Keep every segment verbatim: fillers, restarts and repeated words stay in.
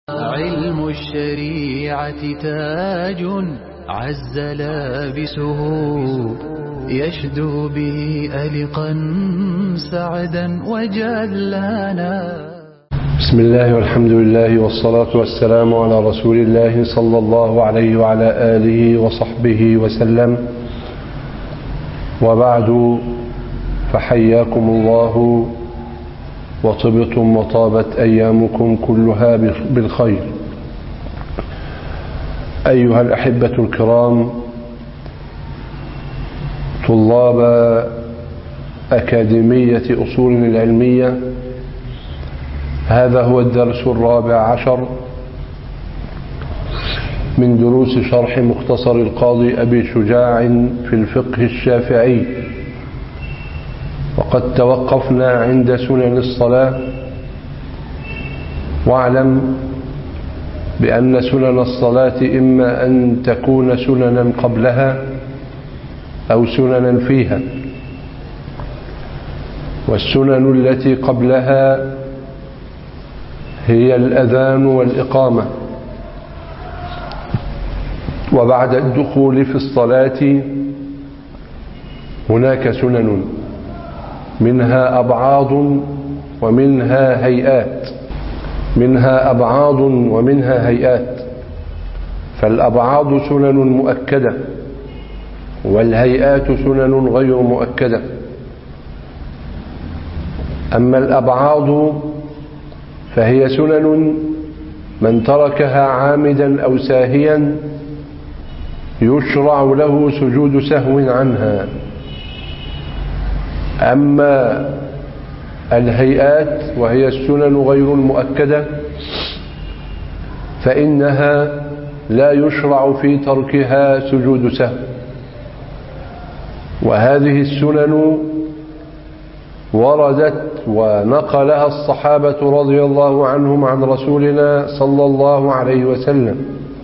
علم الشريعة تاج عز لابسه يشدو به ألقا سعدا وجلانا. بسم الله والحمد لله والصلاة والسلام على رسول الله صلى الله عليه وعلى آله وصحبه وسلم، وبعد، فحياكم الله وطبتم وطابت أيامكم كلها بالخير. أيها الأحبة الكرام، طلاب أكاديمية أصول العلمية، هذا هو الدرس الرابع عشر من دروس شرح مختصر القاضي أبي شجاع في الفقه الشافعي، وقد توقفنا عند سنن الصلاة. واعلم بأن سنن الصلاة إما أن تكون سننا قبلها أو سننا فيها، والسنن التي قبلها هي الأذان والإقامة، وبعد الدخول في الصلاة هناك سنن، منها أبعاض ومنها هيئات منها أبعاض ومنها هيئات فالأبعاض سنن مؤكدة، والهيئات سنن غير مؤكدة. أما الأبعاض فهي سنن من تركها عامدا أو ساهيا يشرع له سجود سهو عنها. أما الهيئات وهي السنن غير المؤكدة فإنها لا يشرع في تركها سجود سهو، وهذه السنن وردت ونقلها الصحابة رضي الله عنهم عن رسولنا صلى الله عليه وسلم،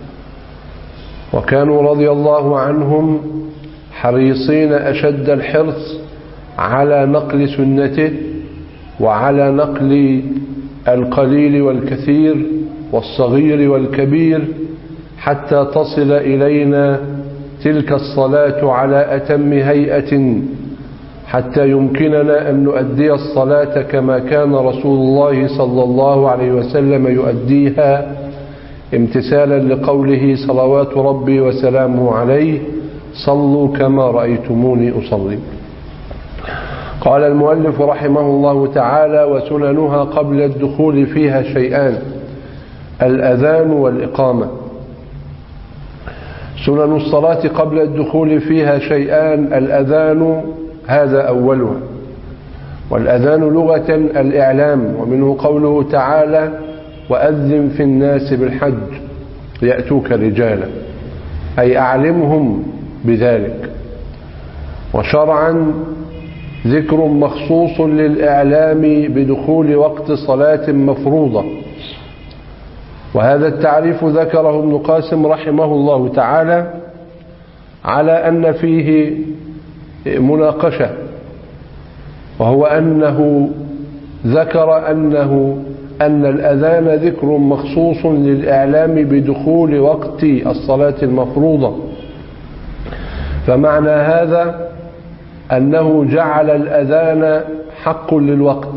وكانوا رضي الله عنهم حريصين أشد الحرص على نقل سنته وعلى نقل القليل والكثير والصغير والكبير حتى تصل إلينا تلك الصلاة على أتم هيئة، حتى يمكننا أن نؤدي الصلاة كما كان رسول الله صلى الله عليه وسلم يؤديها، امتثالا لقوله صلوات ربي وسلامه عليه: صلوا كما رأيتموني أصلي. قال المؤلف رحمه الله تعالى: وسننها قبل الدخول فيها شيئان: الأذان والإقامة. سنن الصلاة قبل الدخول فيها شيئان: الأذان هذا أولها، والأذان لغة الإعلام، ومنه قوله تعالى: وأذن في الناس بالحج يأتوك رجالا، أي أعلمهم بذلك. وشرعا ذكر مخصوص للإعلام بدخول وقت صلاة مفروضة، وهذا التعريف ذكره ابن قاسم رحمه الله تعالى على أن فيه مناقشة، وهو أنه ذكر أنه أن الأذان ذكر مخصوص للإعلام بدخول وقت الصلاة المفروضة، فمعنى هذا أنه جعل الأذان حق للوقت،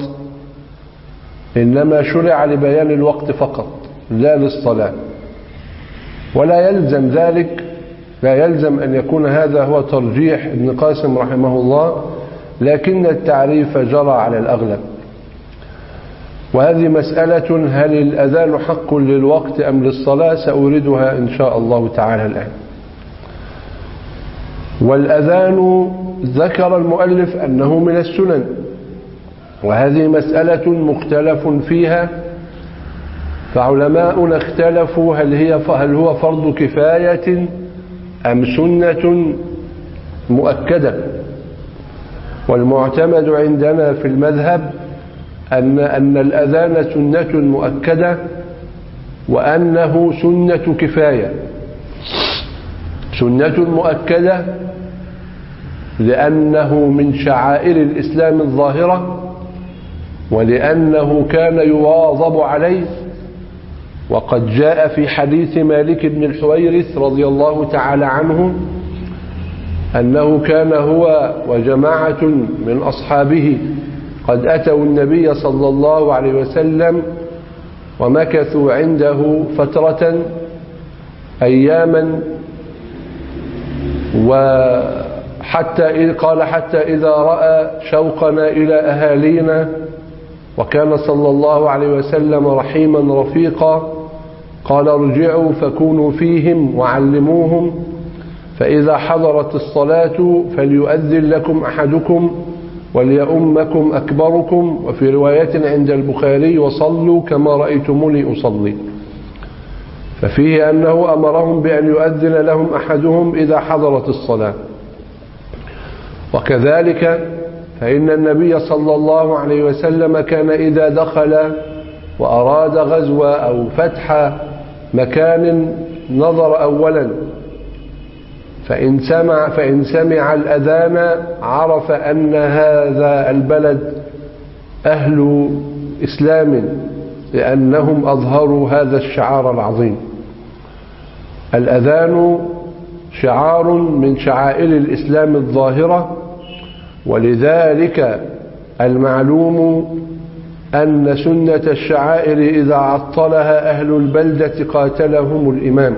إنما شرع لبيان الوقت فقط لا للصلاة، ولا يلزم ذلك لا يلزم أن يكون هذا هو ترجيح ابن قاسم رحمه الله، لكن التعريف جرى على الأغلب. وهذه مسألة: هل الأذان حق للوقت أم للصلاة؟ سأوردها إن شاء الله تعالى الآن. والأذان ذكر المؤلف أنه من السنن، وهذه مسألة مختلف فيها، فعلماؤنا اختلفوا هل هي هل هو فرض كفاية أم سنة مؤكدة. والمعتمد عندنا في المذهب أن أن الأذان سنة مؤكدة، وأنه سنة كفاية. سنة مؤكدة لأنه من شعائر الإسلام الظاهرة، ولأنه كان يواظب عليه، وقد جاء في حديث مالك بن الحويرث رضي الله تعالى عنه أنه كان هو وجماعة من أصحابه قد أتوا النبي صلى الله عليه وسلم ومكثوا عنده فترة أياما، وحتى قال حتى إذا رأى شوقنا إلى أهالينا، وكان صلى الله عليه وسلم رحيما رفيقا، قال ارجعوا فكونوا فيهم وعلموهم، فإذا حضرت الصلاة فليؤذن لكم أحدكم وليؤمكم أكبركم، وفي رواية عند البخاري وصلوا كما رأيتموني أصلي. ففيه أنه أمرهم بأن يؤذن لهم أحدهم إذا حضرت الصلاة. وكذلك فإن النبي صلى الله عليه وسلم كان إذا دخل وأراد غزو أو فتح مكان نظر أولا، فإن سمع, فإن سمع الأذان عرف أن هذا البلد أهل إسلام، لأنهم أظهروا هذا الشعار العظيم. الأذان شعار من شعائر الإسلام الظاهرة، ولذلك المعلوم أن سنة الشعائر إذا عطلها أهل البلدة قاتلهم الإمام.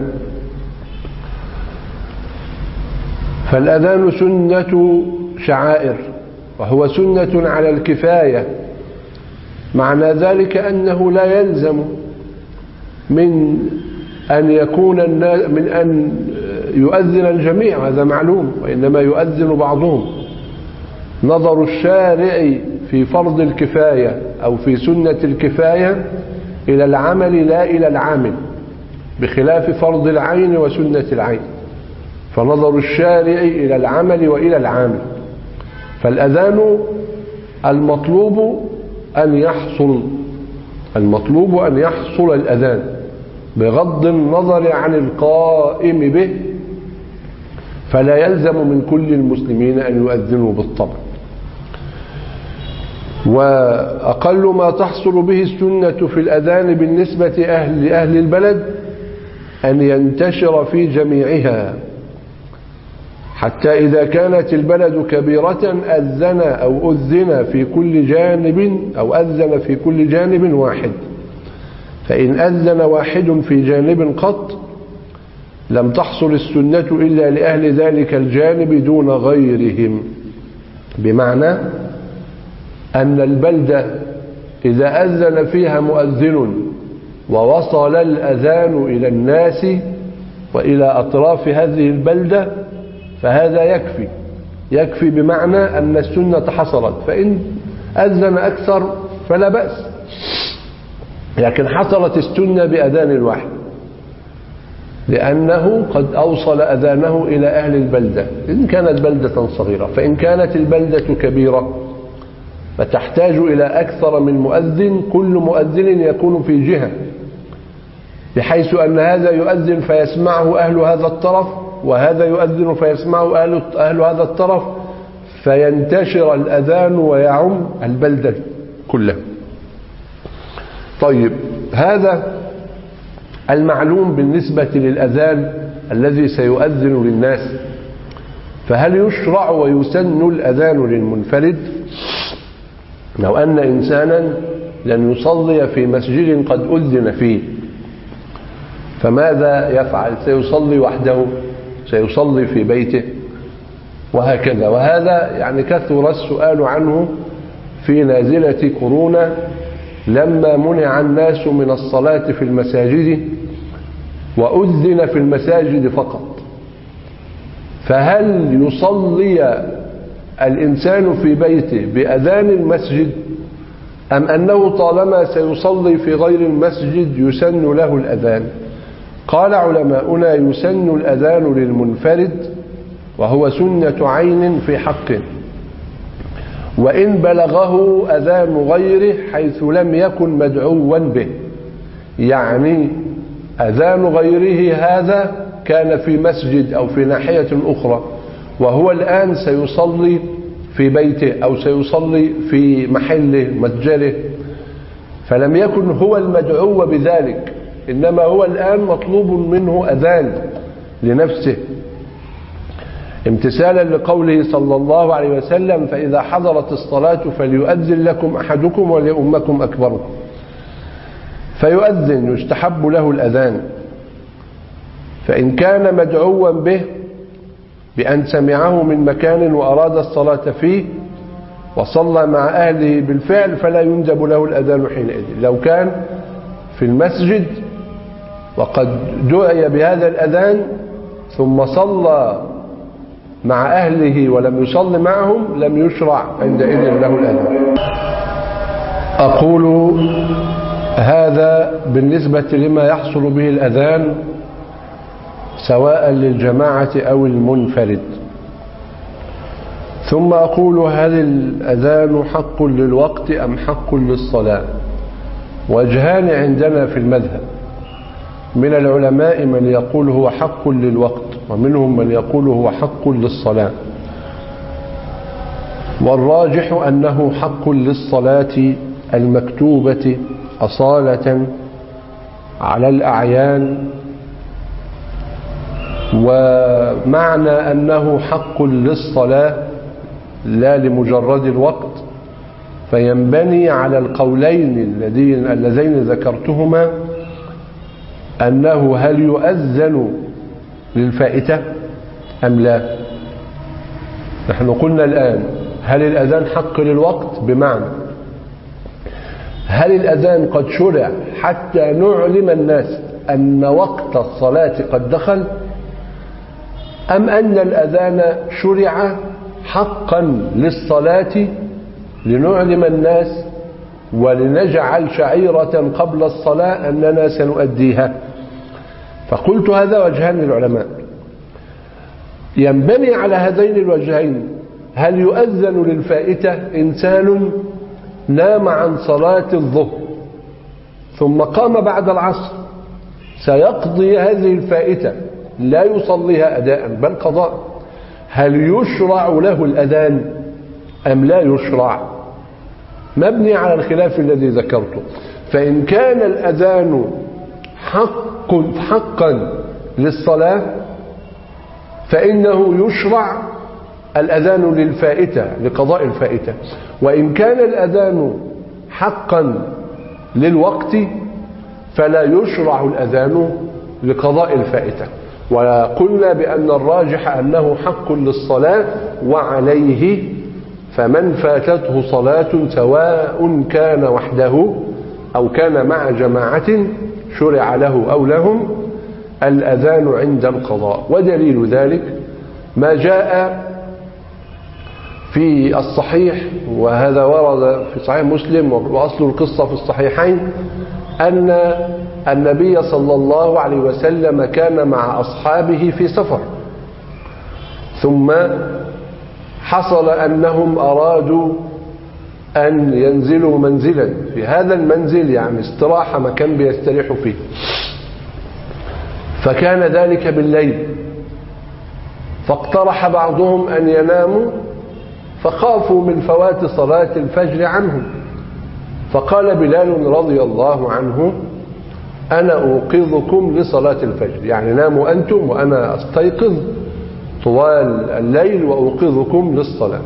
فالأذان سنة شعائر، وهو سنة على الكفاية. معنى ذلك أنه لا يلزم من أن يكون من أن يؤذن الجميع، هذا معلوم، وإنما يؤذن بعضهم. نظر الشارع في فرض الكفاية أو في سنة الكفاية إلى العمل لا إلى العامل، بخلاف فرض العين وسنة العين، فنظر الشارع إلى العمل وإلى العامل. فالأذان المطلوب أن يحصل المطلوب أن يحصل الأذان بغض النظر عن القائم به، فلا يلزم من كل المسلمين أن يؤذنوا بالطبع. وأقل ما تحصل به السنة في الأذان بالنسبة أهل أهل البلد أن ينتشر في جميعها، حتى إذا كانت البلد كبيرة أذن أو أذن في كل جانب أو أذن في كل جانب واحد. فإن أذن واحد في جانب قط لم تحصل السنة إلا لأهل ذلك الجانب دون غيرهم، بمعنى أن البلدة إذا أذن فيها مؤذن ووصل الأذان إلى الناس وإلى أطراف هذه البلدة فهذا يكفي يكفي بمعنى أن السنة حصلت. فإن أذن أكثر فلا بأس، لكن حصلت السنة بأذان الواحد، لأنه قد أوصل أذانه إلى أهل البلدة إن كانت بلدة صغيرة. فإن كانت البلدة كبيرة فتحتاج إلى أكثر من مؤذن، كل مؤذن يكون في جهة، بحيث أن هذا يؤذن فيسمعه أهل هذا الطرف، وهذا يؤذن فيسمعه أهل, أهل هذا الطرف، فينتشر الأذان ويعم البلدة كلها. طيب، هذا المعلوم بالنسبة للأذان الذي سيؤذن للناس. فهل يشرع ويسن الأذان للمنفرد؟ لو أن إنسانا لن يصلي في مسجد قد أذن فيه، فماذا يفعل؟ سيصلي وحده، سيصلي في بيته، وهكذا. وهذا يعني كثر السؤال عنه في نازلة كورونا، لما منع الناس من الصلاة في المساجد وأذن في المساجد فقط. فهل يصلي الإنسان في بيته بأذان المسجد، أم أنه طالما سيصلي في غير المسجد يسن له الأذان؟ قال علماؤنا يسن الأذان للمنفرد، وهو سنة عين في حقه، وإن بلغه أذان غيره حيث لم يكن مدعوا به. يعني أذان غيره هذا كان في مسجد أو في ناحية أخرى، وهو الآن سيصلي في بيته أو سيصلي في محله متجره، فلم يكن هو المدعو بذلك، إنما هو الآن مطلوب منه أذان لنفسه، امتثالا لقوله صلى الله عليه وسلم: فإذا حضرت الصلاة فليؤذن لكم أحدكم وليؤمكم أكبركم. فيؤذن، يستحب له الأذان. فإن كان مدعوا به بأن سمعه من مكان وأراد الصلاة فيه وصلى مع أهله بالفعل فلا يندب له الأذان حينئذ. لو كان في المسجد وقد دعي بهذا الأذان ثم صلى مع أهله ولم يصل معهم لم يشرع عندئذ له الأذان. أقول هذا بالنسبة لما يحصل به الأذان سواء للجماعة أو المنفرد. ثم أقول: هل الأذان حق للوقت أم حق للصلاة؟ وجهان عندنا في المذهب، من العلماء من يقول هو حق للوقت ومنهم من يقول هو حق للصلاة، والراجح أنه حق للصلاة المكتوبة أصالة على الأعيان. ومعنى أنه حق للصلاة لا لمجرد الوقت فينبني على القولين اللذين ذكرتهما، أنه هل يؤذن للفائتة أم لا. نحن قلنا الآن هل الأذان حق للوقت، بمعنى هل الأذان قد شرع حتى نعلم الناس أن وقت الصلاة قد دخل، أم أن الأذان شرع حقا للصلاة لنعلم الناس ولنجعل شعيرة قبل الصلاة أننا سنؤديها. فقلت هذا وجهان للعلماء، ينبني على هذين الوجهين هل يؤذن للفائتة إنسان نام عن صلاة الظهر ثم قام بعد العصر سيقضي هذه الفائتة لا يصليها أداء بل قضاء، هل يشرع له الأذان أم لا يشرع؟ مبني على الخلاف الذي ذكرته. فإن كان الأذان حق حقا للصلاة فإنه يشرع الأذان للفائتة لقضاء الفائتة، وإن كان الأذان حقا للوقت فلا يشرع الأذان لقضاء الفائتة. وقلنا بأن الراجح أنه حق للصلاة، وعليه فمن فاتته صلاة سواء كان وحده أو كان مع جماعة شرع له أو لهم الأذان عند القضاء. ودليل ذلك ما جاء في الصحيح، وهذا ورد في صحيح مسلم وأصل القصة في الصحيحين، أن النبي صلى الله عليه وسلم كان مع أصحابه في سفر، ثم حصل أنهم أرادوا أن ينزلوا منزلا، في هذا المنزل يعني استراحة مكان بيستريحوا فيه، فكان ذلك بالليل، فاقترح بعضهم أن يناموا فخافوا من فوات صلاة الفجر عنهم، فقال بلال رضي الله عنه: أنا أوقظكم لصلاة الفجر، يعني ناموا أنتم وأنا أستيقظ طوال الليل وأوقظكم للصلاة.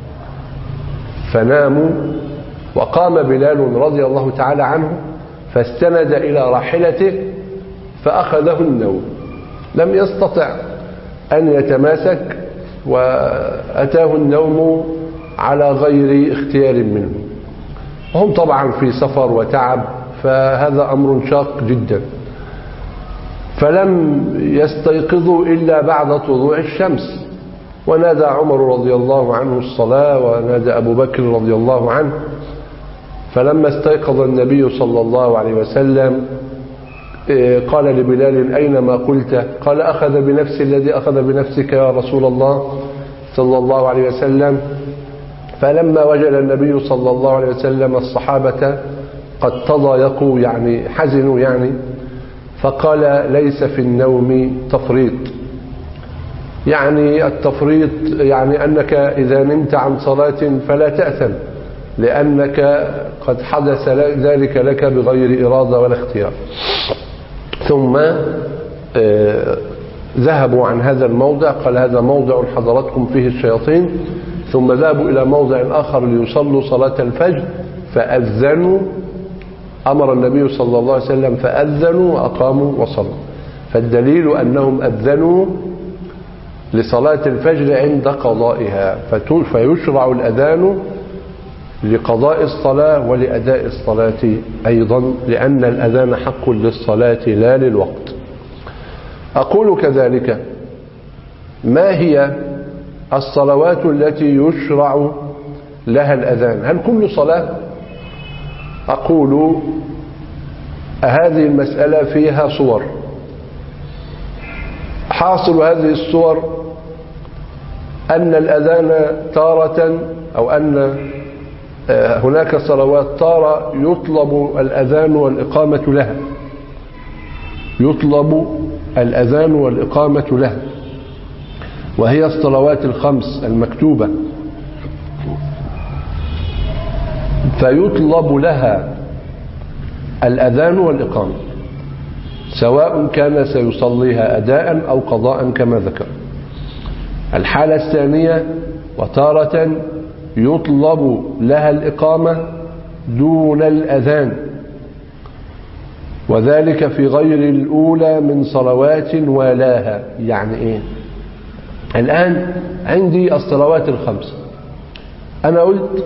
فناموا، وقام بلال رضي الله تعالى عنه فاستند إلى راحلته فأخذه النوم، لم يستطع أن يتماسك وأتاه النوم على غير اختيار منه، وهم طبعا في سفر وتعب، فهذا أمر شاق جدا. فلم يستيقظوا إلا بعد طلوع الشمس، ونادى عمر رضي الله عنه الصلاة، ونادى أبو بكر رضي الله عنه. فلما استيقظ النبي صلى الله عليه وسلم قال لبلال: أين ما قلت؟ قال: أخذ بنفسي الذي أخذ بنفسك يا رسول الله صلى الله عليه وسلم. فلما وجد النبي صلى الله عليه وسلم الصحابة قد تضايقوا، يعني حزنوا يعني، فقال: ليس في النوم تفريط، يعني التفريط يعني أنك إذا نمت عن صلاة فلا تأثم، لأنك قد حدث ذلك لك بغير إرادة ولا اختيار. ثم ذهبوا عن هذا الموضع، قال هذا موضع حضرتكم فيه الشياطين، ثم ذهبوا إلى موضع آخر ليصلوا صلاة الفجر فأذنوا، أمر النبي صلى الله عليه وسلم فأذنوا وأقاموا وصلوا. فالدليل أنهم أذنوا لصلاة الفجر عند قضائها، فيشرع الأذان لقضاء الصلاة ولأداء الصلاة أيضا، لأن الأذان حق للصلاة لا للوقت. أقول كذلك: ما هي الصلوات التي يشرع لها الأذان؟ هل كل صلاة؟ أقول هذه المسألة فيها صور. حاصل هذه الصور أن الأذان تارة، أو أن هناك صلوات تارة يطلب الأذان والإقامة لها، يطلب الأذان والإقامة لها، وهي الصلوات الخمس المكتوبة، فيطلب لها الأذان والإقامة، سواء كان سيصليها أداء أو قضاء كما ذكر. الحالة الثانية: وتارة يطلب لها الإقامة دون الأذان، وذلك في غير الأولى من صلوات والاها. يعني إيه؟ الآن عندي الصلوات الخمس، أنا قلت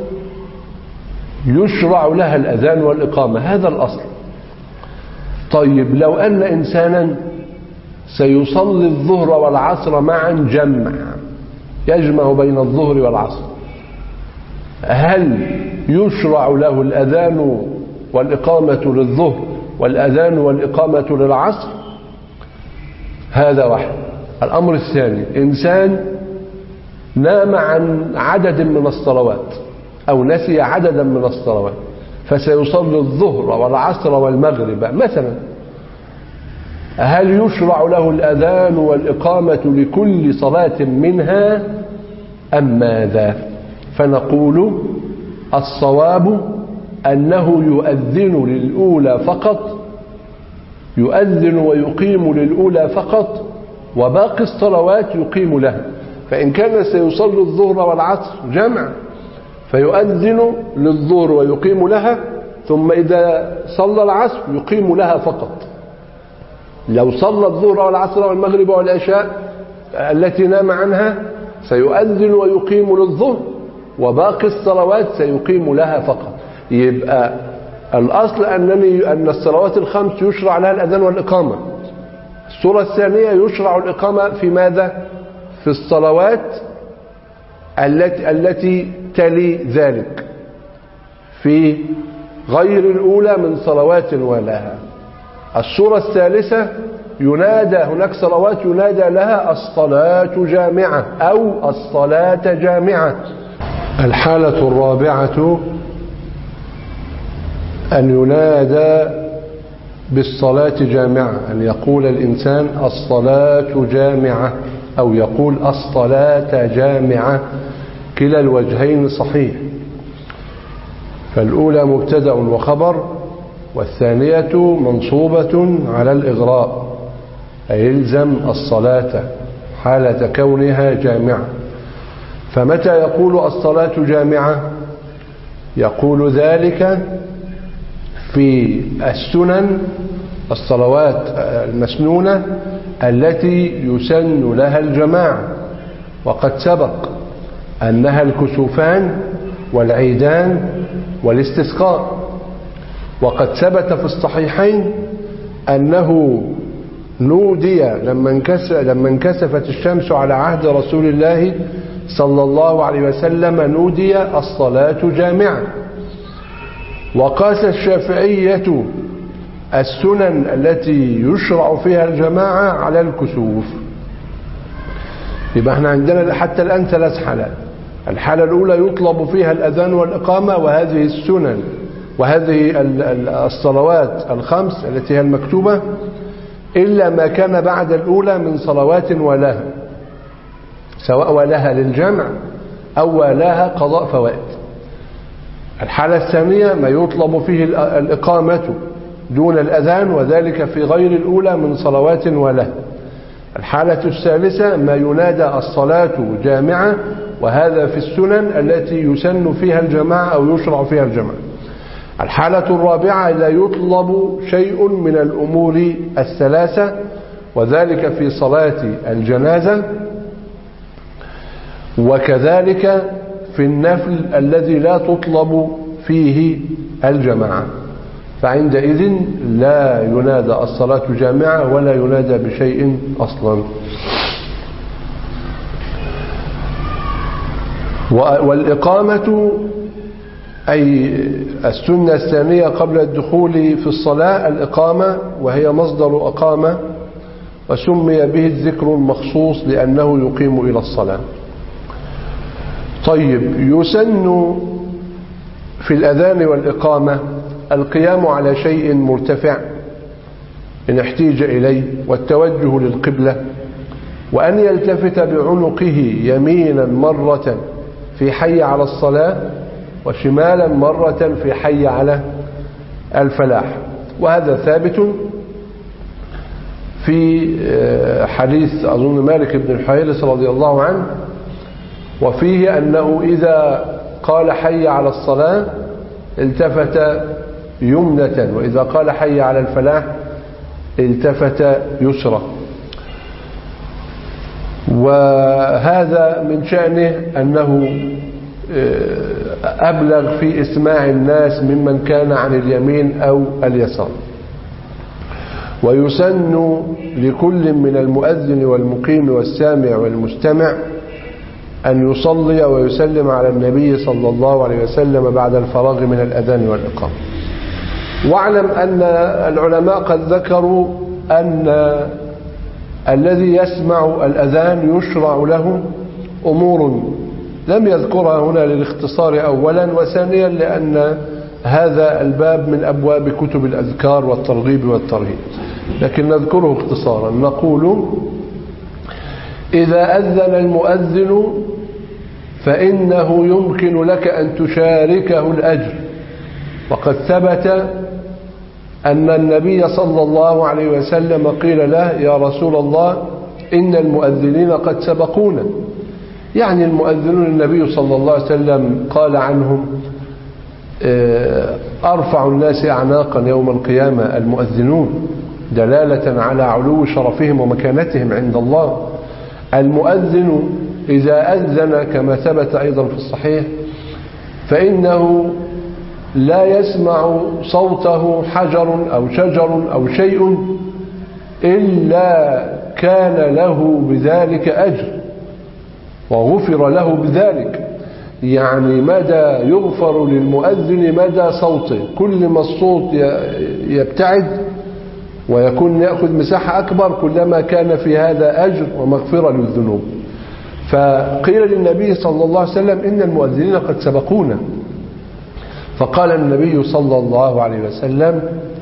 يشرع لها الأذان والإقامة، هذا الأصل. طيب لو أن إنسانا سيصلي الظهر والعصر معا جمع، يجمع بين الظهر والعصر، هل يشرع له الأذان والإقامة للظهر والأذان والإقامة للعصر؟ هذا واحد. الأمر الثاني: إنسان نام عن عدد من الصلوات أو نسي عددا من الصلوات، فسيصلي الظهر والعصر والمغرب مثلا، هل يشرع له الأذان والإقامة لكل صلاة منها أم ماذا؟ فنقول الصواب أنه يؤذن للأولى فقط، يؤذن ويقيم للأولى فقط، وباقي الصلوات يقيم لها. فإن كان سيصلي الظهر والعصر جمع فيؤذن للظهر ويقيم لها، ثم إذا صلى العصر يقيم لها فقط. لو صلى الظهر والعصر والمغرب والعشاء التي نام عنها سيؤذن ويقيم للظهر، وباقي الصلوات سيقيم لها فقط. يبقى الأصل أنني أن الصلوات الخمس يشرع لها الأذان والإقامة. الصورة الثانية: يشرع الإقامة في ماذا؟ في الصلوات التي التي تلي ذلك، في غير الأولى من صلوات ولها. الصورة الثالثة: ينادى، هناك صلوات ينادى لها الصلاة جامعة أو الصلاة جامعة. الحالة الرابعة: أن ينادى بالصلاة جامعة، أن يقول الإنسان الصلاة جامعة أو يقول الصلاة جامعة، كلا الوجهين صحيح. فالأولى مبتدأ وخبر، والثانية منصوبة على الإغراء، أي يلزم الصلاة حالة كونها جامعة. فمتى يقول الصلاة جامعة؟ يقول ذلك في السنن، الصلوات المسنونة التي يسن لها الجماعة، وقد سبق أنها الكسوفان والعيدان والاستسقاء. وقد ثبت في الصحيحين أنه نودي لما انكسفت الشمس على عهد رسول الله صلى الله عليه وسلم، نودي الصلاة جامعة. وقاس الشافعية السنن التي يشرع فيها الجماعة على الكسوف. يبقى احنا عندنا حتى الآن ثلاث حالات. الحالة الأولى يطلب فيها الأذان والإقامة، وهذه السنن وهذه الصلوات الخمس التي هي المكتوبة، إلا ما كان بعد الأولى من صلوات ولها، سواء ولها للجمع أو ولها قضاء فوائد. الحالة الثانية ما يطلب فيه الإقامة دون الأذان، وذلك في غير الأولى من صلوات وله. الحالة الثالثة ما ينادى الصلاة جامعة، وهذا في السنن التي يسن فيها الجماعة أو يشرع فيها الجماعة. الحالة الرابعة لا يطلب شيء من الأمور الثلاثة، وذلك في صلاة الجنازة، وكذلك في النفل الذي لا تطلب فيه الجماعة، فعندئذ لا ينادى الصلاة جامعة ولا ينادى بشيء أصلا. والإقامة أي السنة الثانية قبل الدخول في الصلاة الإقامة، وهي مصدر أقامة، وسمي به الذكر المخصوص لأنه يقيم إلى الصلاة. طيب، يسن في الأذان والإقامة القيام على شيء مرتفع إن احتيج إليه، والتوجه للقبلة، وأن يلتفت بعنقه يمينا مرة في حي على الصلاة، وشمالا مرة في حي على الفلاح. وهذا ثابت في حديث أظن مالك بن الحويرث رضي الله عنه، وفيه أنه إذا قال حي على الصلاة التفت يمنة، وإذا قال حي على الفلاح التفت يسرى. وهذا من شأنه أنه أبلغ في إسماع الناس ممن كان عن اليمين أو اليسار. ويسن لكل من المؤذن والمقيم والسامع والمستمع أن يصلي ويسلم على النبي صلى الله عليه وسلم بعد الفراغ من الأذان والإقامة. واعلم أن العلماء قد ذكروا أن الذي يسمع الأذان يشرع له أمور لم يذكرها هنا للاختصار أولا، وثانيا لأن هذا الباب من أبواب كتب الأذكار والترغيب والترهيب، لكن نذكره اختصارا. نقول: إذا أذن المؤذن فإنه يمكن لك أن تشاركه الأجر، وقد ثبت أن النبي صلى الله عليه وسلم قيل له: يا رسول الله إن المؤذنين قد سبقونا، يعني المؤذنون النبي صلى الله عليه وسلم قال عنهم: أرفع الناس أعناقا يوم القيامة المؤذنون، دلالة على علو شرفهم ومكانتهم عند الله. المؤذن إذا أذن كما ثبت أيضا في الصحيح فإنه لا يسمع صوته حجر أو شجر أو شيء إلا كان له بذلك أجر وغفر له بذلك. يعني مدى يغفر للمؤذن مدى صوته، كل ما الصوت يبتعد ويكون يأخذ مساحة أكبر كلما كان في هذا أجر ومغفرة للذنوب. فقيل للنبي صلى الله عليه وسلم: إن المؤذنين قد سبقونا. فقال النبي صلى الله عليه وسلم: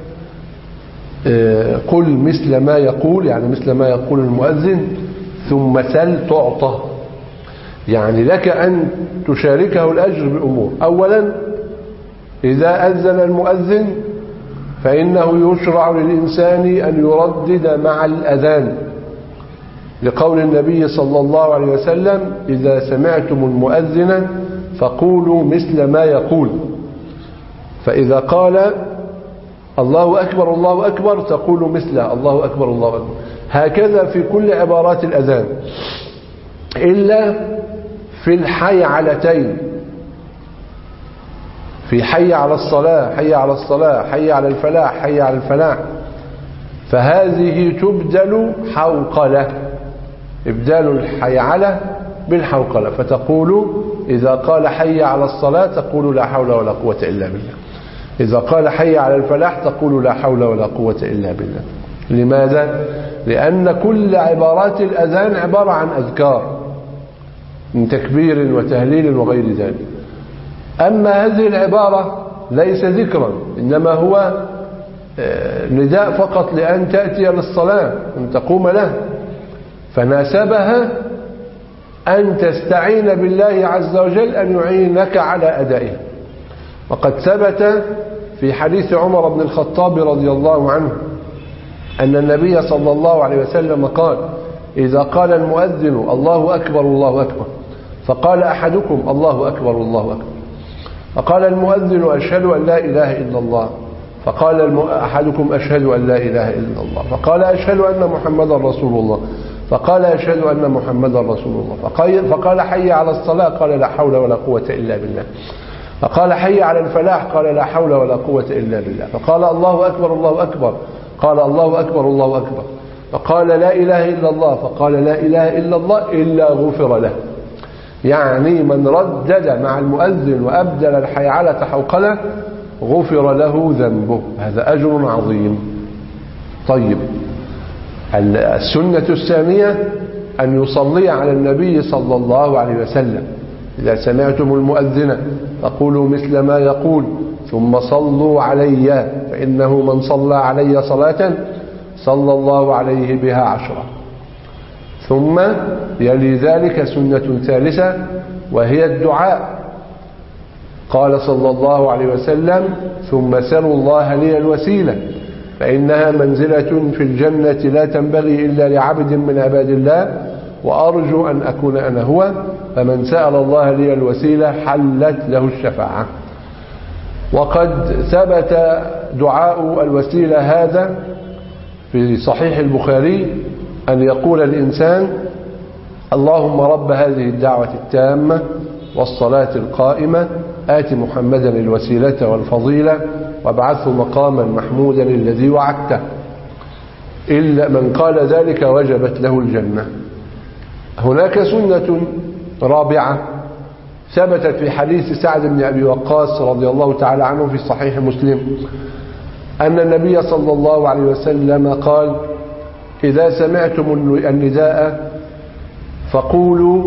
قل مثل ما يقول، يعني مثل ما يقول المؤذن، ثم سل تعطى. يعني لك أن تشاركه الأجر بأمور. أولا، إذا أذن المؤذن فإنه يشرع للإنسان أن يردد مع الأذان، لقول النبي صلى الله عليه وسلم: إذا سمعتم المؤذن فقولوا مثل ما يقول. فإذا قال الله أكبر الله أكبر تقول مثله الله أكبر الله أكبر. هكذا في كل عبارات الأذان، إلا في الحيعلتين، في حي على الصلاة، حي على الصلاة، حي على الفلاح، حي على الفلاح، فهذه تبدل حوقلة، إبدال الحيعلة بالحوقلة. فتقول إذا قال حي على الصلاة تقول لا حول ولا قوة إلا بالله، إذا قال حي على الفلاح تقول لا حول ولا قوة إلا بالله. لماذا؟ لأن كل عبارات الأذان عبارة عن أذكار من تكبير وتهليل وغير ذلك. أما هذه العبارة ليس ذكرا، إنما هو نداء فقط لأن تأتي للصلاة، أن تقوم له، فناسبها أن تستعين بالله عز وجل أن يعينك على أدائها. وقد ثبت في حديث عمر بن الخطاب رضي الله عنه أن النبي صلى الله عليه وسلم قال: إذا قال المؤذن الله أكبر الله أكبر فقال أحدكم الله أكبر الله أكبر فقال المؤذن أشهد أن لا إله إلا الله فقال أحدكم أشهد أن لا إله إلا الله فقال أشهد أن محمدا رسول الله فقال أشهد أن محمدا رسول الله فقال, فقال حي على الصلاة قال لا حول ولا قوة إلا بالله فقال حي على الفلاح قال لا حول ولا قوة إلا بالله فقال الله أكبر الله أكبر قال الله أكبر الله أكبر فقال لا إله إلا الله فقال لا إله إلا الله إلا غفر له. يعني من ردد مع المؤذن وأبدل الحيعلة حوقلة غفر له ذنبه، هذا أجر عظيم. طيب، السنة الثانية أن يصلي على النبي صلى الله عليه وسلم. إذا سمعتم المؤذن فقولوا مثل ما يقول ثم صلوا علي فإنه من صلى علي صلاة صلى الله عليه بها عشرة. ثم يلي ذلك سنة ثالثة وهي الدعاء. قال صلى الله عليه وسلم: ثم سلوا الله لي الوسيلة فإنها منزلة في الجنة لا تنبغي إلا لعبد من عباد الله وأرجو أن أكون أنا هو، فمن سأل الله لي الوسيلة حلت له الشفاعة. وقد ثبت دعاء الوسيلة هذا في صحيح البخاري أن يقول الإنسان: اللهم رب هذه الدعوة التامة والصلاة القائمة آت محمدا الوسيلة والفضيلة وابعثه مقاما محمودا الذي وعدته. إلا من قال ذلك وجبت له الجنة. هناك سنة رابعة ثبتت في حديث سعد بن أبي وقاص رضي الله تعالى عنه في صحيح مسلم أن النبي صلى الله عليه وسلم قال: إذا سمعتم النداء فقولوا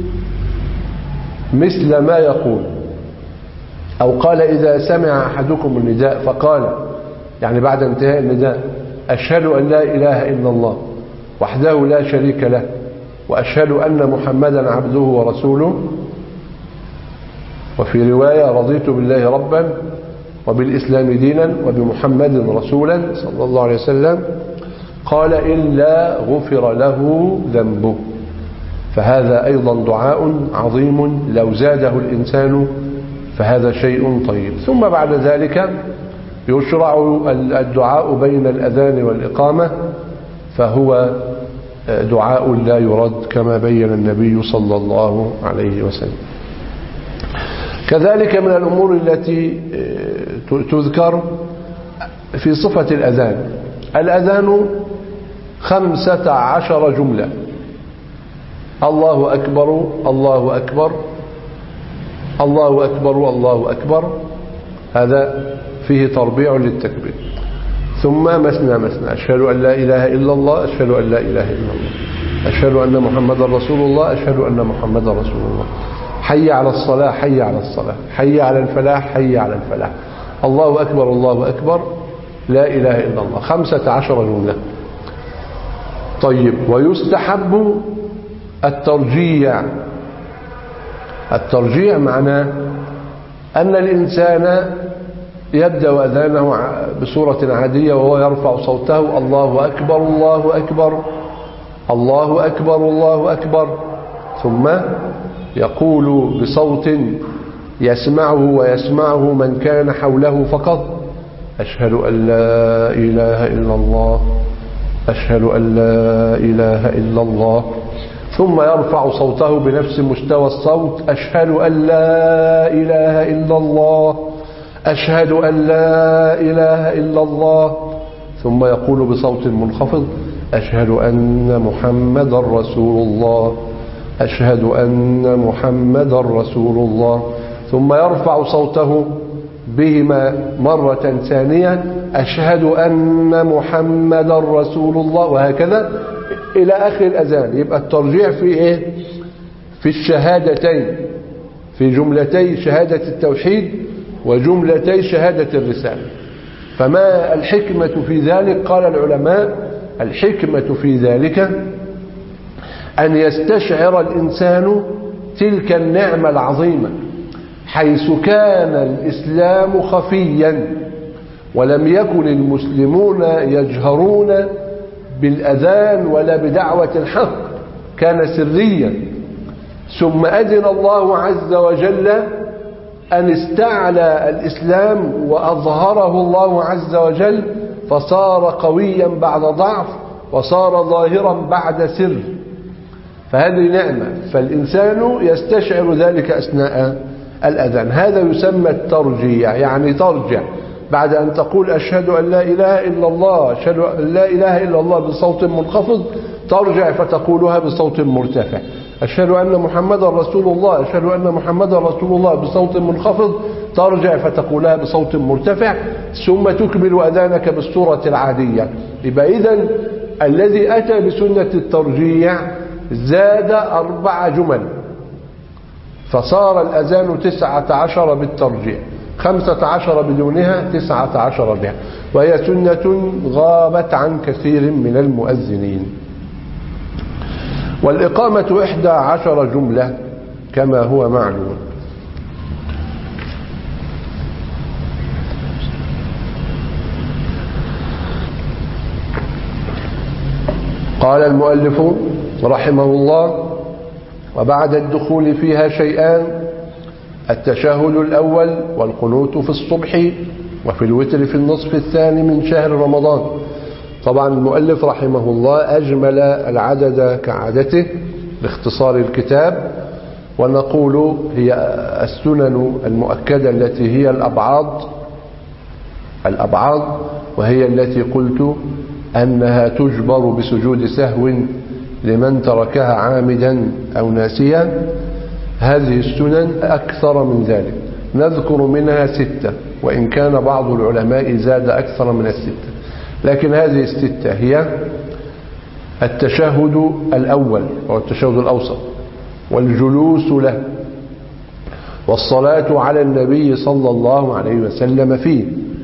مثل ما يقول. أو قال: إذا سمع أحدكم النداء فقال، يعني بعد انتهاء النداء: أشهد أن لا إله إلا الله وحده لا شريك له وأشهد أن محمدا عبده ورسوله. وفي رواية: رضيت بالله ربا وبالإسلام دينا وبمحمد رسولا صلى الله عليه وسلم. قال: إلا غفر له ذنبه. فهذا أيضا دعاء عظيم لو زاده الإنسان فهذا شيء طيب. ثم بعد ذلك يشرع الدعاء بين الأذان والإقامة، فهو دعاء لا يرد كما بين النبي صلى الله عليه وسلم. كذلك من الأمور التي تذكر في صفة الأذان: الأذان خمسة عشر جملة: الله أكبر الله أكبر الله أكبر الله أكبر، هذا فيه تربيع للتكبير. ثم مثنى مثنى: أشهد أن لا إله إلا الله أشهد أن لا إله إلا الله أشهد أن محمدا رسول الله أشهد أن محمدا رسول الله. حي على الصلاة حي على الصلاة حي على الفلاح حي على الفلاح. الله أكبر الله أكبر لا إله إلا الله. خمسة عشر جملة. طيب، ويستحب الترجيع. الترجيع معناه أن الإنسان يبدأ أذانه بصورة عادية وهو يرفع صوته: الله أكبر الله أكبر الله أكبر الله أكبر، ثم يقول بصوت يسمعه ويسمعه من كان حوله فقط: أشهد أن لا إله إلا الله أشهد أن لا إله إلا الله. ثم يرفع صوته بنفس مستوى الصوت: أشهد أن لا إله إلا الله أشهد أن لا إله إلا الله. ثم يقول بصوت منخفض: أشهد أن محمدا رسول الله أشهد أن محمدا رسول الله. ثم يرفع صوته بهما مرة ثانية: أشهد أن محمدا رسول الله، وهكذا إلى آخر الأذان. يبقى الترجيع في إيه؟ في الشهادتين، في جملتي شهادة التوحيد وجملتي شهادة الرسالة. فما الحكمة في ذلك؟ قال العلماء: الحكمة في ذلك أن يستشعر الإنسان تلك النعمة العظيمة، حيث كان الإسلام خفيا ولم يكن المسلمون يجهرون بالأذان ولا بدعوة الحق، كان سريا. ثم أذن الله عز وجل أن استعلى الإسلام وأظهره الله عز وجل، فصار قويا بعد ضعف وصار ظاهرا بعد سر، فهذه نعمة. فالإنسان يستشعر ذلك أثناء الأذان. هذا يسمى الترجيع، يعني ترجع بعد أن تقول أشهد أن لا إله إلا الله، أشهد أن لا إله إلا الله بصوت منخفض، ترجع فتقولها بصوت مرتفع. أشهد أن محمدا رسول الله، أشهد أن محمدا رسول الله بصوت منخفض، ترجع فتقولها بصوت مرتفع، ثم تكمل أذانك بالصورة العادية. يبقى إذن الذي أتى بسنة الترجيع زاد أربع جمل، فصار الأذان تسعة عشر بالترجيع، خمسة عشر بدونها، تسعة عشر بها، وهي سنة غابت عن كثير من المؤذنين. والإقامة إحدى عشر جملة كما هو معلوم. قال المؤلف رحمه الله: وبعد الدخول فيها شيئان: التشهد الأول والقنوت في الصبح وفي الوتر في النصف الثاني من شهر رمضان. طبعا المؤلف رحمه الله أجمل العدد كعادته باختصار الكتاب، ونقول هي السنن المؤكدة التي هي الأبعاض الأبعاض وهي التي قلت أنها تجبر بسجود سهو لمن تركها عامدا أو ناسيا. هذه السنن أكثر من ذلك، نذكر منها ستة، وإن كان بعض العلماء زاد أكثر من الستة، لكن هذه الستة هي التشهد الأول أو التشهد الأوسط، والجلوس له، والصلاة على النبي صلى الله عليه وسلم فيه،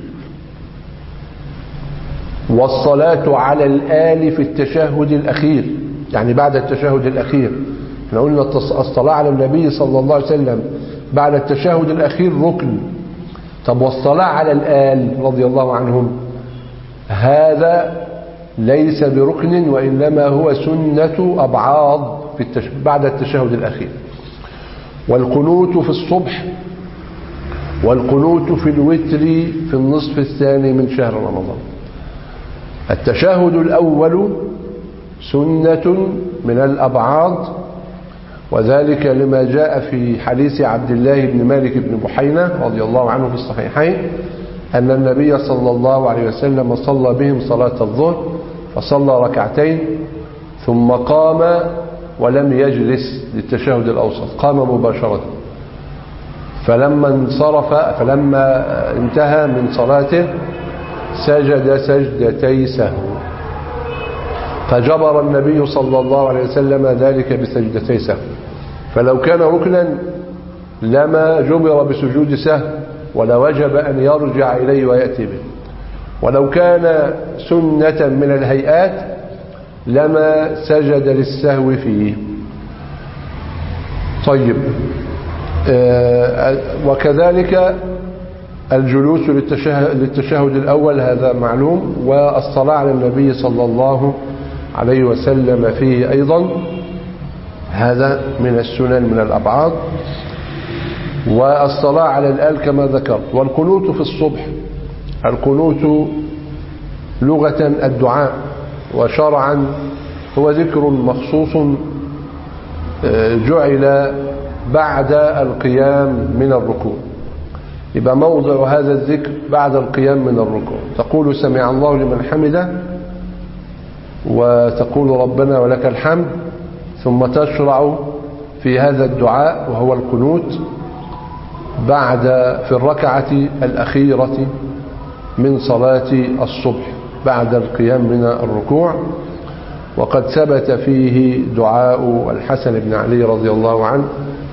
والصلاة على الآل في التشهد الأخير، يعني بعد التشهد الأخير. احنا قلنا الصلاة على النبي صلى الله عليه وسلم بعد التشهد الأخير ركن. طب والصلاة على الآل رضي الله عنهم هذا ليس بركن، وإنما هو سنة أبعاض في التش... بعد التشهد الأخير. والقنوت في الصبح والقنوت في الوتر في النصف الثاني من شهر رمضان. التشهد الأول سنة من الأبعاض، وذلك لما جاء في حديث عبد الله بن مالك بن بحينة رضي الله عنه في الصحيحين أن النبي صلى الله عليه وسلم صلى بهم صلاة الظهر، فصلى ركعتين ثم قام ولم يجلس للتشهد الأوسط، قام مباشرة، فلما انصرف فلما انتهى من صلاته سجد سجدتي سهو، فجبر النبي صلى الله عليه وسلم ذلك بسجدتي سهو. فلو كان ركنا لما جبر بسجود سهو، ولا وجب أن يرجع إليه ويأتي به. ولو كان سنة من الهيئات لما سجد للسهو فيه. طيب، وكذلك الجلوس للتشهد الأول هذا معلوم، والصلاة على النبي صلى الله عليه وسلم فيه أيضا هذا من السنن من الأبعاد، والصلاة على الآل كما ذكرت. والقنوت في الصبح، القنوت لغة الدعاء، وشرعا هو ذكر مخصوص جعل بعد القيام من الركوع. يبقى موضع هذا الذكر بعد القيام من الركوع، تقول سمع الله لمن حمده، وتقول ربنا ولك الحمد، ثم تشرع في هذا الدعاء وهو القنوت بعد في الركعة الأخيرة من صلاة الصبح بعد القيام من الركوع. وقد ثبت فيه دعاء الحسن بن علي رضي الله عنه،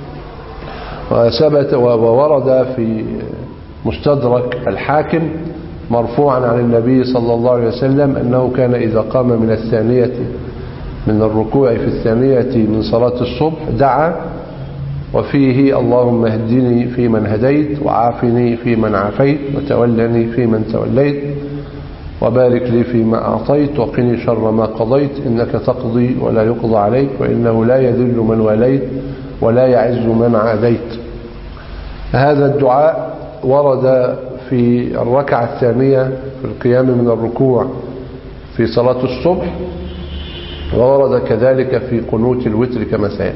وثبت وورد في مستدرك الحاكم مرفوعا عن النبي صلى الله عليه وسلم أنه كان إذا قام من الثانية من الركوع في الثانية من صلاة الصبح دعا وفيه اللهم اهدني فيمن هديت وعافني فيمن عافيت وتولني فيمن توليت وبارك لي فيما أعطيت وقني شر ما قضيت إنك تقضي ولا يقضى عليك وإنه لا يذل من واليت ولا يعز من عاديت. هذا الدعاء ورد في الركعة الثانية في القيام من الركوع في صلاة الصبح، وورد كذلك في قنوت الوتر كما سيأتي.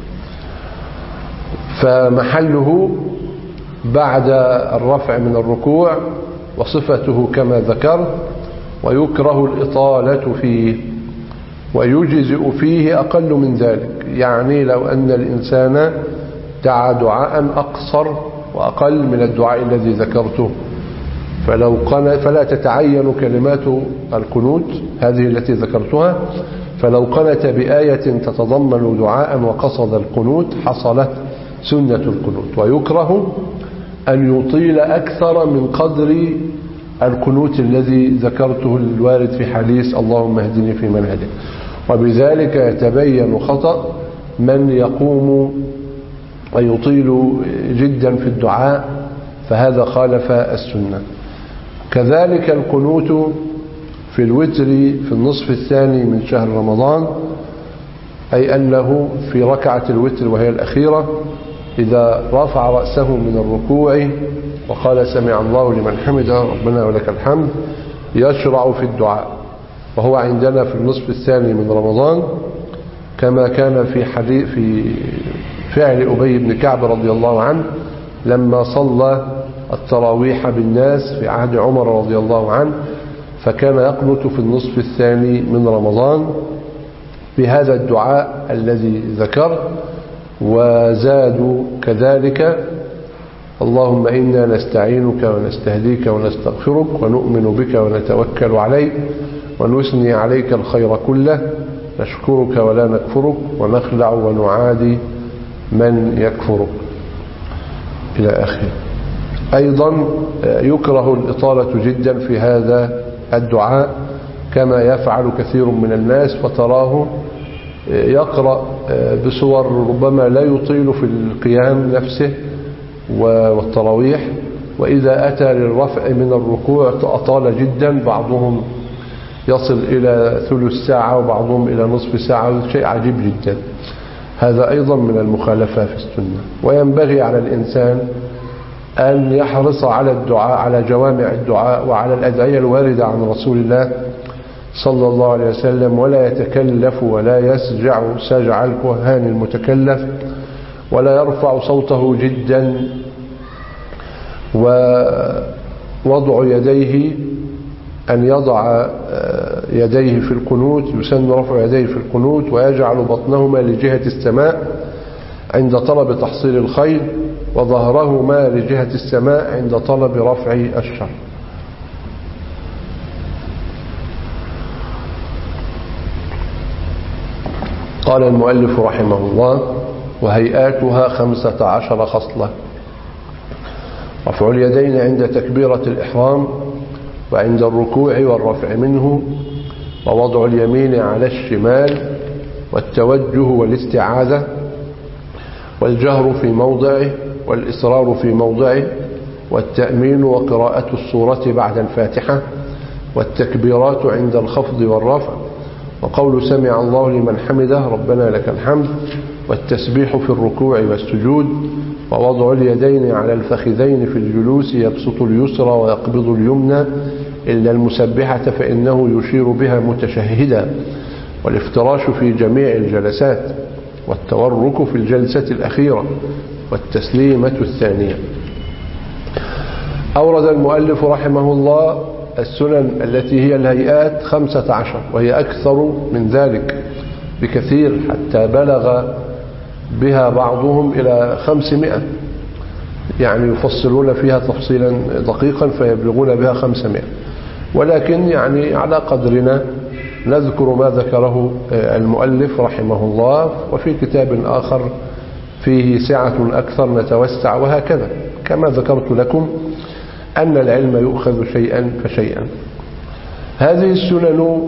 فمحله بعد الرفع من الركوع وصفته كما ذكرت، ويكره الإطالة فيه ويجزئ فيه أقل من ذلك. يعني لو أن الإنسان دعا دعاء أقصر وأقل من الدعاء الذي ذكرته، فلو قنت فلا تتعين كلمات القنوت هذه التي ذكرتها، فلو قنت بآية تتضمن دعاء وقصد القنوت حصلت سنة القنوت. ويكره أن يطيل أكثر من قدر القنوت الذي ذكرته الوارد في حديث اللهم اهدني فيمن هديت. وبذلك يتبين خطأ من يقوم ويطيل جدا في الدعاء، فهذا خالف السنة. كذلك القنوت في الوتر في النصف الثاني من شهر رمضان، أي أنه في ركعة الوتر وهي الأخيرة إذا رفع رأسه من الركوع وقال سمع الله لمن حمده ربنا ولك الحمد يشرع في الدعاء، وهو عندنا في النصف الثاني من رمضان كما كان في حديث في فعل أبي بن كعب رضي الله عنه لما صلى التراويح بالناس في عهد عمر رضي الله عنه، فكان يقنت في النصف الثاني من رمضان بهذا الدعاء الذي ذكر. وزادوا كذلك اللهم إنا نستعينك ونستهديك ونستغفرك ونؤمن بك ونتوكل عليك ونثني عليك الخير كله نشكرك ولا نكفرك ونخلع ونعادي من يكفرك إلى آخره. أيضا يكره الإطالة جدا في هذا الدعاء كما يفعل كثير من الناس، فتراه يقرأ بصور ربما لا يطيل في القيام نفسه والتراويح، وإذا أتى للرفع من الركوع أطال جدا، بعضهم يصل إلى ثلث ساعة وبعضهم إلى نصف ساعة، شيء عجيب جدا. هذا أيضا من المخالفة في السنة. وينبغي على الإنسان أن يحرص على الدعاء، على جوامع الدعاء وعلى الأدعية الواردة عن رسول الله صلى الله عليه وسلم، ولا يتكلف ولا يسجع سجع الكهان المتكلف، ولا يرفع صوته جدا. ووضع يديه أن يضع يديه في القنوت، يسن رفع يديه في القنوت ويجعل بطنهما لجهة السماء عند طلب تحصيل الخير، وظهرهما لجهة السماء عند طلب رفع الشر. قال المؤلف رحمه الله: وهيئاتها خمسة عشر خصلة: رفع اليدين عند تكبيرة الإحرام وعند الركوع والرفع منه، ووضع اليمين على الشمال، والتوجه والاستعاذة، والجهر في موضعه والإصرار في موضعه، والتأمين وقراءة السورة بعد الفاتحة، والتكبيرات عند الخفض والرفع، وقول سمع الله لمن حمده ربنا لك الحمد، والتسبيح في الركوع والسجود، ووضع اليدين على الفخذين في الجلوس يبسط اليسرى ويقبض اليمنى إلا المسبحة فإنه يشير بها متشهدا، والافتراش في جميع الجلسات، والتورك في الجلسة الأخيرة، والتسليمة الثانية. أورد المؤلف رحمه الله السنن التي هي الهيئات خمسة عشر، وهي أكثر من ذلك بكثير، حتى بلغ بها بعضهم إلى خمسمائة، يعني يفصلون فيها تفصيلا دقيقا فيبلغون بها خمسمائة، ولكن يعني على قدرنا نذكر ما ذكره المؤلف رحمه الله، وفي كتاب آخر فيه سعة أكثر نتوسع، وهكذا كما ذكرت لكم أن العلم يؤخذ شيئا فشيئا. هذه السنن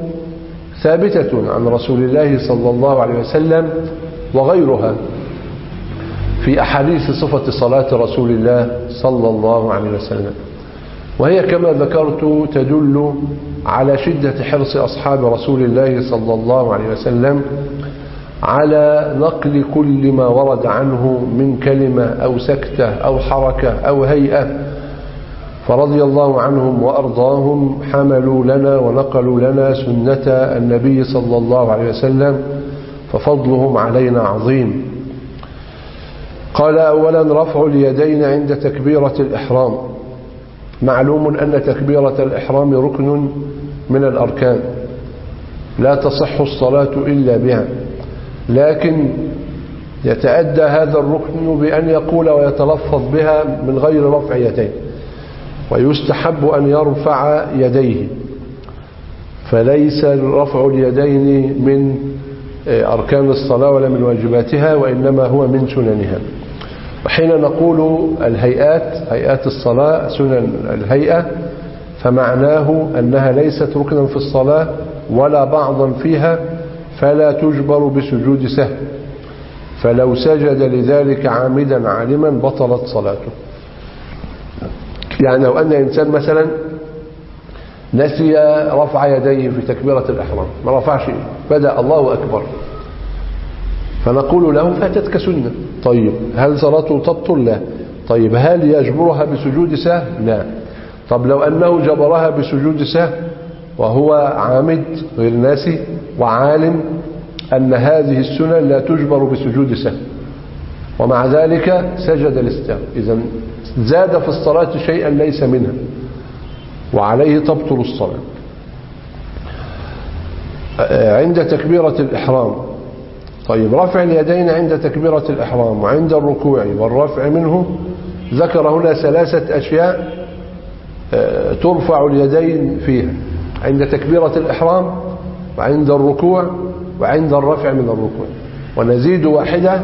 ثابتة عن رسول الله صلى الله عليه وسلم وغيرها، في أحاديث صفة صلاة رسول الله صلى الله عليه وسلم، وهي كما ذكرت تدل على شدة حرص أصحاب رسول الله صلى الله عليه وسلم على نقل كل ما ورد عنه من كلمة أو سكتة أو حركة أو هيئة، فرضي الله عنهم وأرضاهم حملوا لنا ونقلوا لنا سنة النبي صلى الله عليه وسلم، ففضلهم علينا عظيم. قال أولا رفع اليدين عند تكبيرة الإحرام. معلوم أن تكبيرة الإحرام ركن من الأركان لا تصح الصلاة إلا بها، لكن يتأدى هذا الركن بأن يقول ويتلفظ بها من غير رفع يدين، ويستحب أن يرفع يديه، فليس رفع اليدين من أركان الصلاة ولا من واجباتها، وإنما هو من سننها. وحين نقول الهيئات هيئات الصلاة سنن الهيئة فمعناه أنها ليست ركنا في الصلاة ولا بعضا فيها، فلا تجبر بسجود سهو، فلو سجد لذلك عامدا عالما بطلت صلاته. يعني لو أن إنسان مثلا نسي رفع يديه في تكبيرة الإحرام، ما رفعش، بدأ الله أكبر، فنقول له فاتتك سنة، طيب هل صلاته تبطل؟ لا. طيب هل يجبرها بسجود سهو؟ لا. طب لو أنه جبرها بسجود سهو وهو عامد غير ناسي وعالم أن هذه السنن لا تجبر بسجود سهو، ومع ذلك سجد للسهو، إذن زاد في الصلاة شيئا ليس منها، وعليه تبطل الصلاة. عند تكبيرة الإحرام، طيب رفع اليدين عند تكبيرة الإحرام وعند الركوع والرفع منه، ذكر هنا ثلاثة أشياء ترفع اليدين فيها: عند تكبيرة الإحرام وعند الركوع وعند الرفع من الركوع. ونزيد واحدة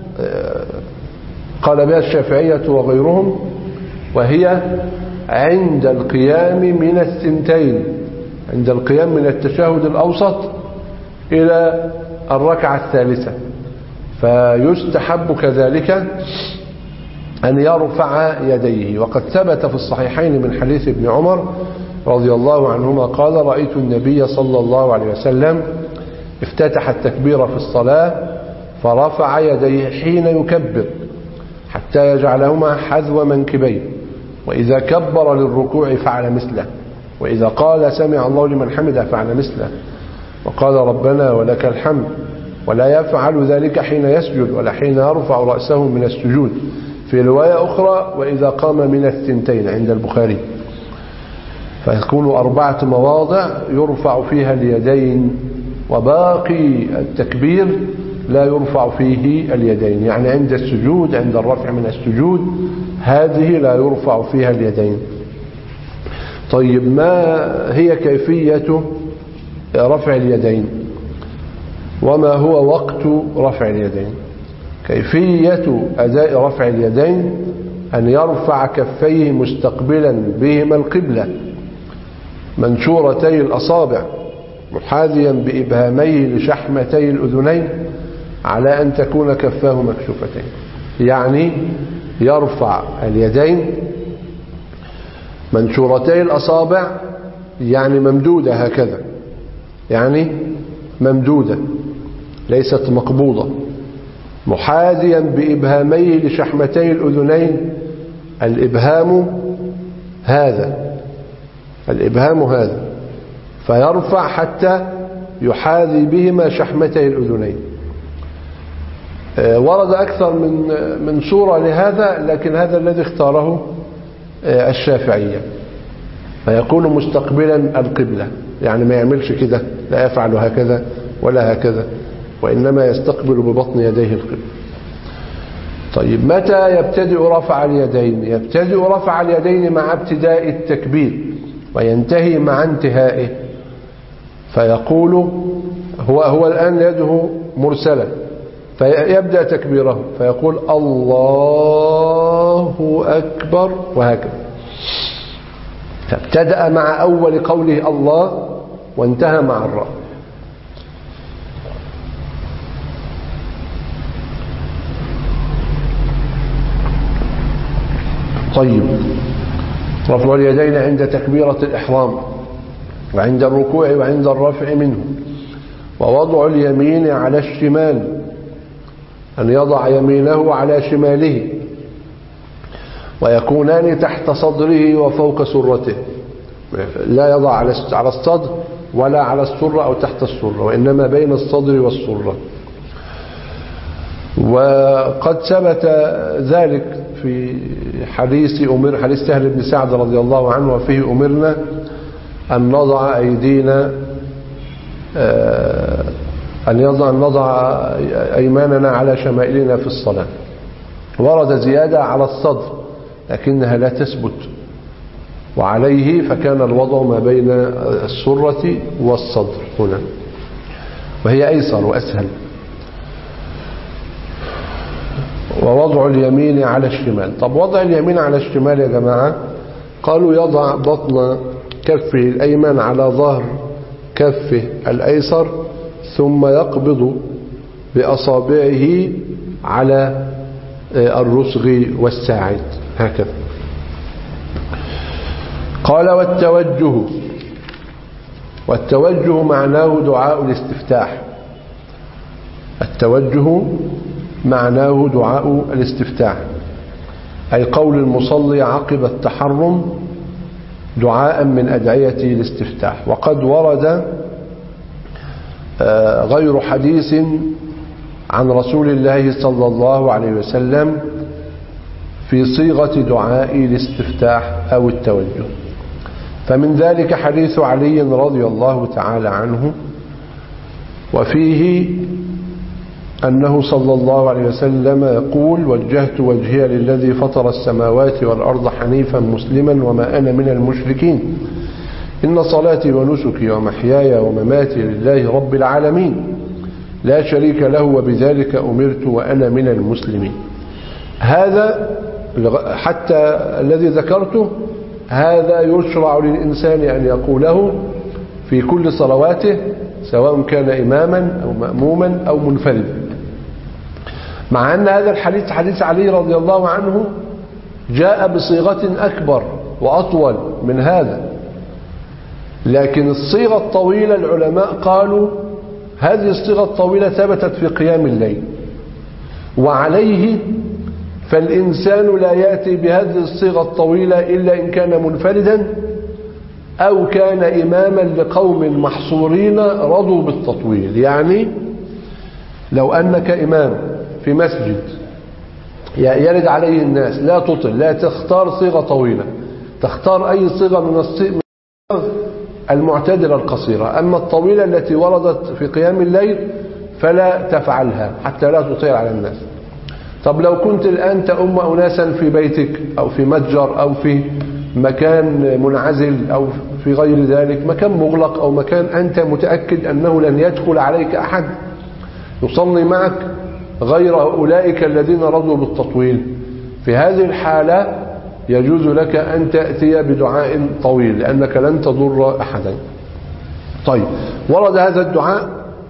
قال بها الشافعية وغيرهم، وهي عند القيام من الثنتين، عند القيام من التشهد الأوسط إلى الركعة الثالثة، فيستحب كذلك أن يرفع يديه. وقد ثبت في الصحيحين من حديث ابن عمر رضي الله عنهما قال: رأيت النبي صلى الله عليه وسلم افتتح التكبير في الصلاة فرفع يديه حين يكبر حتى يجعلهما حذو منكبيه، وإذا كبر للركوع فعل مثله، وإذا قال سمع الله لمن حمده فعل مثله، وقال ربنا ولك الحمد، ولا يفعل ذلك حين يسجد ولا حين يرفع رأسه من السجود. في رواية أخرى: وإذا قام من الثنتين عند البخاري. فيكون أربعة مواضع يرفع فيها اليدين، وباقي التكبير لا يرفع فيه اليدين، يعني عند السجود، عند الرفع من السجود، هذه لا يرفع فيها اليدين. طيب ما هي كيفية رفع اليدين وما هو وقت رفع اليدين؟ كيفية أداء رفع اليدين أن يرفع كفيه مستقبلا بهما القبلة منشورتي الأصابع محاذيا بإبهاميه لشحمتي الأذنين على أن تكون كفاه مكشوفتين. يعني يرفع اليدين منشورتي الأصابع، يعني ممدودة هكذا، يعني ممدودة ليست مقبوضة، محاذيا بإبهاميه لشحمتي الأذنين. الإبهام هذا الإبهام هذا فيرفع حتى يحاذي بهما شحمتي الأذنين. ورد أكثر من من صورة لهذا، لكن هذا الذي اختاره الشافعية، فيكون مستقبلا القبلة، يعني ما يعملش كده، لا يفعل هكذا ولا هكذا، وإنما يستقبل ببطن يديه القبلة. طيب متى يبتدئ رفع اليدين؟ يبتدئ رفع اليدين مع ابتداء التكبير وينتهي مع انتهائه. فيقول هو هو الآن يده مرسلة، فيبدأ تكبيره فيقول الله أكبر، وهكذا. فابتدأ مع أول قوله الله وانتهى مع الراء. طيب. رفع اليدين عند تكبيرة الإحرام وعند الركوع وعند الرفع منه، ووضع اليمين على الشمال، أن يضع يمينه على شماله، ويكونان تحت صدره وفوق سرته، لا يضع على الصدر ولا على السرة أو تحت السرة، وإنما بين الصدر والسرة. وقد ثبت ذلك في حديث أمر حديث سهل بن سعد رضي الله عنه، وفيه أمرنا أن نضع أيدينا أن يضع أن نضع أيماننا على شمائلنا في الصلاة. ورد زيادة على الصدر لكنها لا تثبت، وعليه فكان الوضع ما بين السرة والصدر هنا، وهي أيسر وأسهل. ووضع اليمين على الشمال. طب وضع اليمين على الشمال يا جماعة، قالوا يضع بطن كفه الأيمن على ظهر كفه الأيسر، ثم يقبض بأصابعه على الرسغ والساعد هكذا. قال والتوجه. والتوجه معناه دعاء الاستفتاح. التوجه معناه دعاء الاستفتاح، أي قول المصلي عقب التحرم دعاء من أدعية الاستفتاح. وقد ورد غير حديث عن رسول الله صلى الله عليه وسلم في صيغة دعاء الاستفتاح أو التوجه. فمن ذلك حديث علي رضي الله تعالى عنه، وفيه أنه صلى الله عليه وسلم يقول: وجهت وجهي للذي فطر السماوات والأرض حنيفا مسلما وما أنا من المشركين، إن صلاتي ونسكي ومحياي ومماتي لله رب العالمين لا شريك له وبذلك أمرت وأنا من المسلمين. هذا حتى الذي ذكرته هذا يشرع للإنسان أن يقوله في كل صلواته، سواء كان إماما أو مأموما أو منفردا. مع أن هذا الحديث حديث علي رضي الله عنه جاء بصيغة أكبر وأطول من هذا، لكن الصيغة الطويلة العلماء قالوا هذه الصيغة الطويلة ثبتت في قيام الليل، وعليه فالإنسان لا يأتي بهذه الصيغة الطويلة إلا إن كان منفردا أو كان إماما لقوم محصورين رضوا بالتطويل. يعني لو أنك إمام في مسجد يرد عليه الناس، لا تطل، لا تختار صيغة طويلة، تختار أي صيغة من الصيغ المعتدلة القصيرة. أما الطويلة التي وردت في قيام الليل فلا تفعلها حتى لا تطيل على الناس. طب لو كنت الآن تؤم أناسا في بيتك أو في متجر أو في مكان منعزل أو في غير ذلك، مكان مغلق أو مكان أنت متأكد أنه لن يدخل عليك أحد يصلي معك غير أولئك الذين رضوا بالتطويل، في هذه الحالة يجوز لك أن تأتي بدعاء طويل لأنك لن تضر أحدا. طيب، ورد هذا الدعاء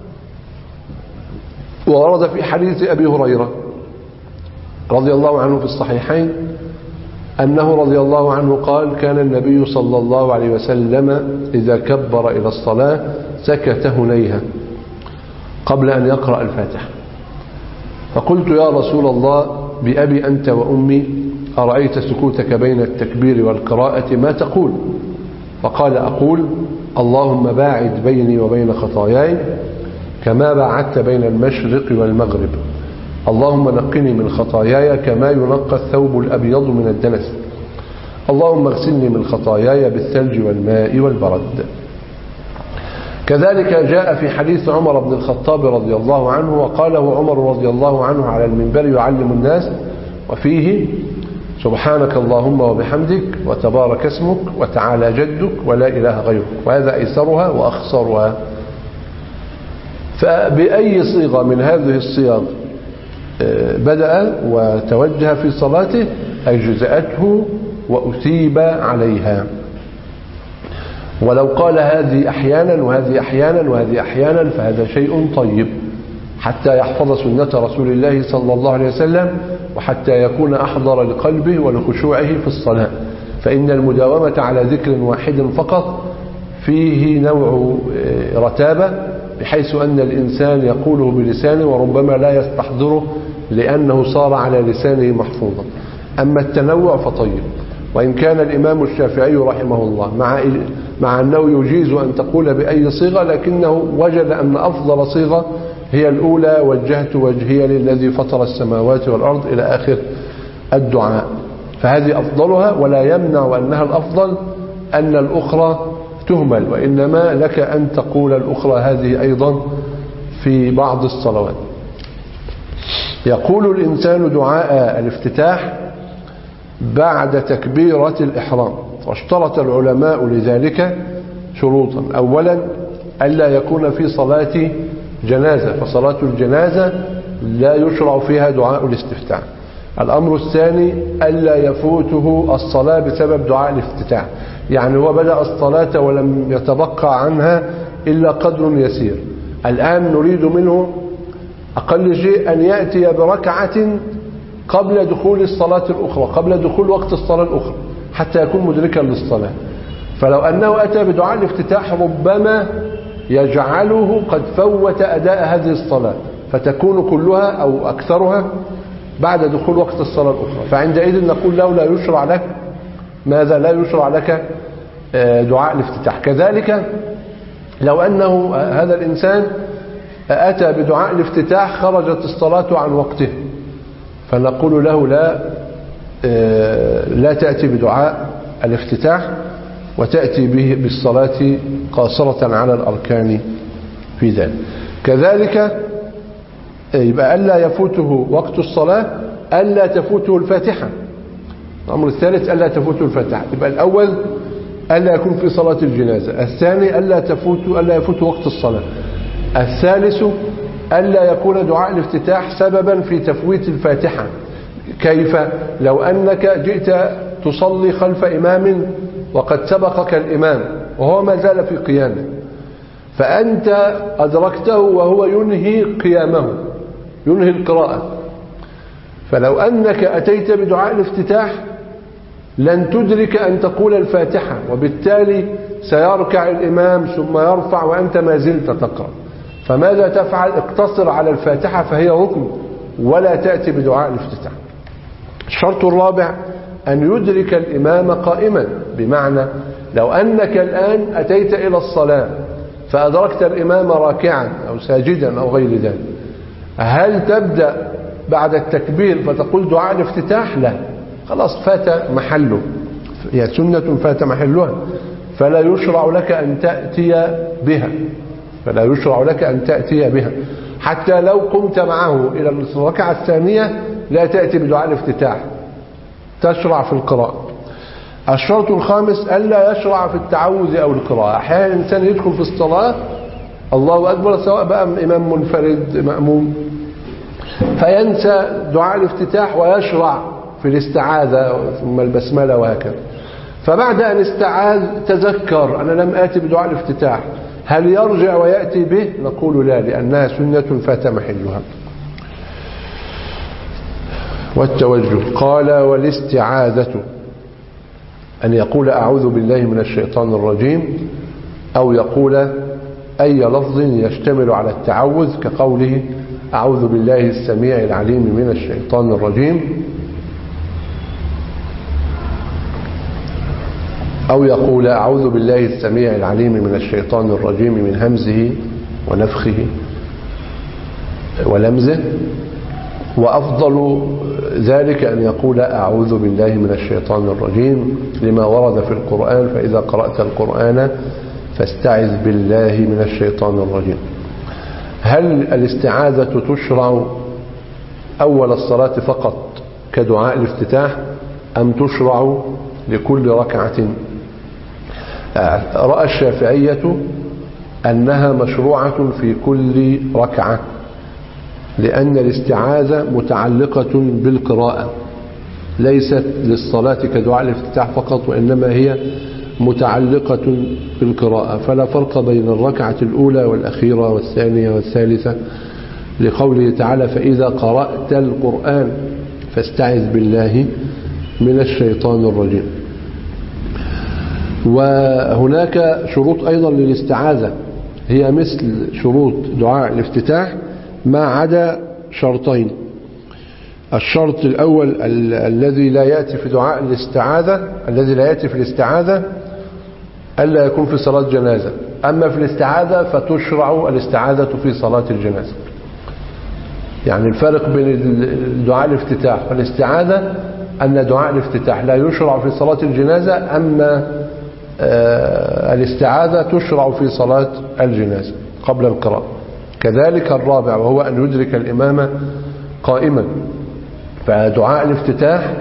وورد في حديث أبي هريرة رضي الله عنه في الصحيحين أنه رضي الله عنه قال: كان النبي صلى الله عليه وسلم إذا كبر إلى الصلاة سكت هنيها قبل أن يقرأ الفاتحة، فقلت: يا رسول الله بأبي أنت وأمي أرأيت سكوتك بين التكبير والقراءة ما تقول؟ فقال: أقول: اللهم باعد بيني وبين خطاياي كما باعدت بين المشرق والمغرب، اللهم نقني من خطاياي كما ينقى الثوب الأبيض من الدنس، اللهم اغسلني من خطاياي بالثلج والماء والبرد. كذلك جاء في حديث عمر بن الخطاب رضي الله عنه، وقاله عمر رضي الله عنه على المنبر يعلم الناس، وفيه: سبحانك اللهم وبحمدك وتبارك اسمك وتعالى جدك ولا إله غيرك. وهذا أيسرها وأخصرها. فبأي صيغة من هذه الصيغ بدأ وتوجه في صلاته أجزأته وأثيب عليها. ولو قال هذه أحيانا وهذه أحيانا وهذه أحيانا فهذا شيء طيب، حتى يحفظ سنة رسول الله صلى الله عليه وسلم، وحتى يكون أحضر لقلبه ولخشوعه في الصلاة. فإن المداومة على ذكر واحد فقط فيه نوع رتابة، بحيث أن الإنسان يقوله بلسانه وربما لا يستحضره لأنه صار على لسانه محفوظا. أما التنوع فطيب، وإن كان الإمام الشافعي رحمه الله مع مع أنه يجيز أن تقول بأي صيغة، لكنه وجد أن أفضل صيغة هي الأولى: وجهت وجهي للذي فطر السماوات والأرض إلى آخر الدعاء. فهذه أفضلها، ولا يمنع أنها الأفضل أن الأخرى تهمل، وإنما لك أن تقول الأخرى هذه أيضا في بعض الصلوات. يقول الإنسان دعاء الافتتاح بعد تكبيرة الإحرام، واشترط العلماء لذلك شروطا. أولا ألا يكون في صلاة جنازة، فصلاة الجنازة لا يشرع فيها دعاء الاستفتاح. الأمر الثاني ألا يفوته الصلاة بسبب دعاء الافتتاح، يعني هو بدأ الصلاة ولم يتبقى عنها إلا قدر يسير، الآن نريد منه أقل شيء أن يأتي بركعة قبل دخول الصلاة الأخرى، قبل دخول وقت الصلاة الأخرى، حتى يكون مدركا للصلاة. فلو أنه أتى بدعاء الافتتاح ربما يجعله قد فوت أداء هذه الصلاة، فتكون كلها أو أكثرها بعد دخول وقت الصلاة الأخرى. فعندئذ نقول له لا يشرع لك ماذا؟ لا يشرع لك دعاء الافتتاح. كذلك لو أنه هذا الإنسان أتى بدعاء الافتتاح خرجت الصلاة عن وقته، فنقول له لا لا تأتي بدعاء الافتتاح، وتأتي به بالصلاة قاصرة على الأركان في ذلك. كذلك يبقى ألا يفوته وقت الصلاة، ألا تفوته الفاتحة. الأمر الثالث ألا تفوته الفاتحة. يبقى الأول ألا يكون في صلاة الجنازة، الثاني ألا تفوته ألا يفوته وقت الصلاة، الثالث ألا يكون دعاء الافتتاح سببا في تفويت الفاتحة. كيف؟ لو أنك جئت تصلي خلف إمام وقد سبقك الإمام وهو ما زال في قيامه، فأنت أدركته وهو ينهي قيامه، ينهي القراءة، فلو أنك أتيت بدعاء الافتتاح لن تدرك أن تقول الفاتحة، وبالتالي سيركع الإمام ثم يرفع وأنت ما زلت تقرأ. فماذا تفعل؟ اقتصر على الفاتحة فهي ركن، ولا تأتي بدعاء الافتتاح. الشرط الرابع أن يدرك الإمام قائما، بمعنى لو أنك الآن أتيت إلى الصلاة فأدركت الإمام راكعا أو ساجدا أو غير ذلك، هل تبدأ بعد التكبير فتقول دعاء الافتتاح؟ لا، خلاص فات محله، هي سنة فات محلها، فلا يشرع لك أن تأتي بها، فلا يشرع لك أن تأتي بها. حتى لو قمت معه إلى الركعة الثانية لا تأتي بدعاء الافتتاح، تشرع في القراءة. الشرط الخامس ألا يشرع في التعوذ أو القراءة. أحيانا الإنسان يدخل في الصلاة الله أكبر، سواء بقى إمام منفرد مأموم، فينسى دعاء الافتتاح ويشرع في الاستعاذة ثم البسملة وهكذا، فبعد أن استعاذ تذكر أنا لم آتي بدعاء الافتتاح، هل يرجع ويأتي به؟ نقول لا، لأنها سنة فات محلها. والتوجه قال والاستعاذة أن يقول أعوذ بالله من الشيطان الرجيم، أو يقول أي لفظ يشتمل على التعوذ كقوله أعوذ بالله السميع العليم من الشيطان الرجيم، أو يقول أعوذ بالله السميع العليم من الشيطان الرجيم من همزه ونفخه ولمزه. وأفضل ذلك أن يقول أعوذ بالله من الشيطان الرجيم لما ورد في القرآن فإذا قرأت القرآن فاستعذ بالله من الشيطان الرجيم. هل الاستعاذة تشرع أول الصلاة فقط كدعاء الافتتاح أم تشرع لكل ركعة؟ رأى الشافعية أنها مشروعة في كل ركعة، لأن الاستعاذة متعلقة بالقراءة، ليست للصلاة كدعاء الافتتاح فقط، وإنما هي متعلقة بالقراءة، فلا فرق بين الركعة الأولى والأخيرة والثانية والثالثة لقوله تعالى فإذا قرأت القرآن فاستعذ بالله من الشيطان الرجيم. وهناك شروط أيضا للاستعاذة هي مثل شروط دعاء الافتتاح ما عدا شرطين. الشرط الأول ال الذي لا يأتي في دعاء الاستعاذة الذي لا يأتي في الاستعاذة ألا يكون في صلاة جنازة. أما في الاستعاذة فتشرع الاستعاذة في صلاة الجنازة. يعني الفرق بين دعاء الافتتاح والاستعاذة أن دعاء الافتتاح لا يشرع في صلاة الجنازة، أما الاستعاذة تشرع في صلاة الجنازة قبل القراءة. كذلك الرابع وهو أن يدرك الإمام قائما. فدعاء الافتتاح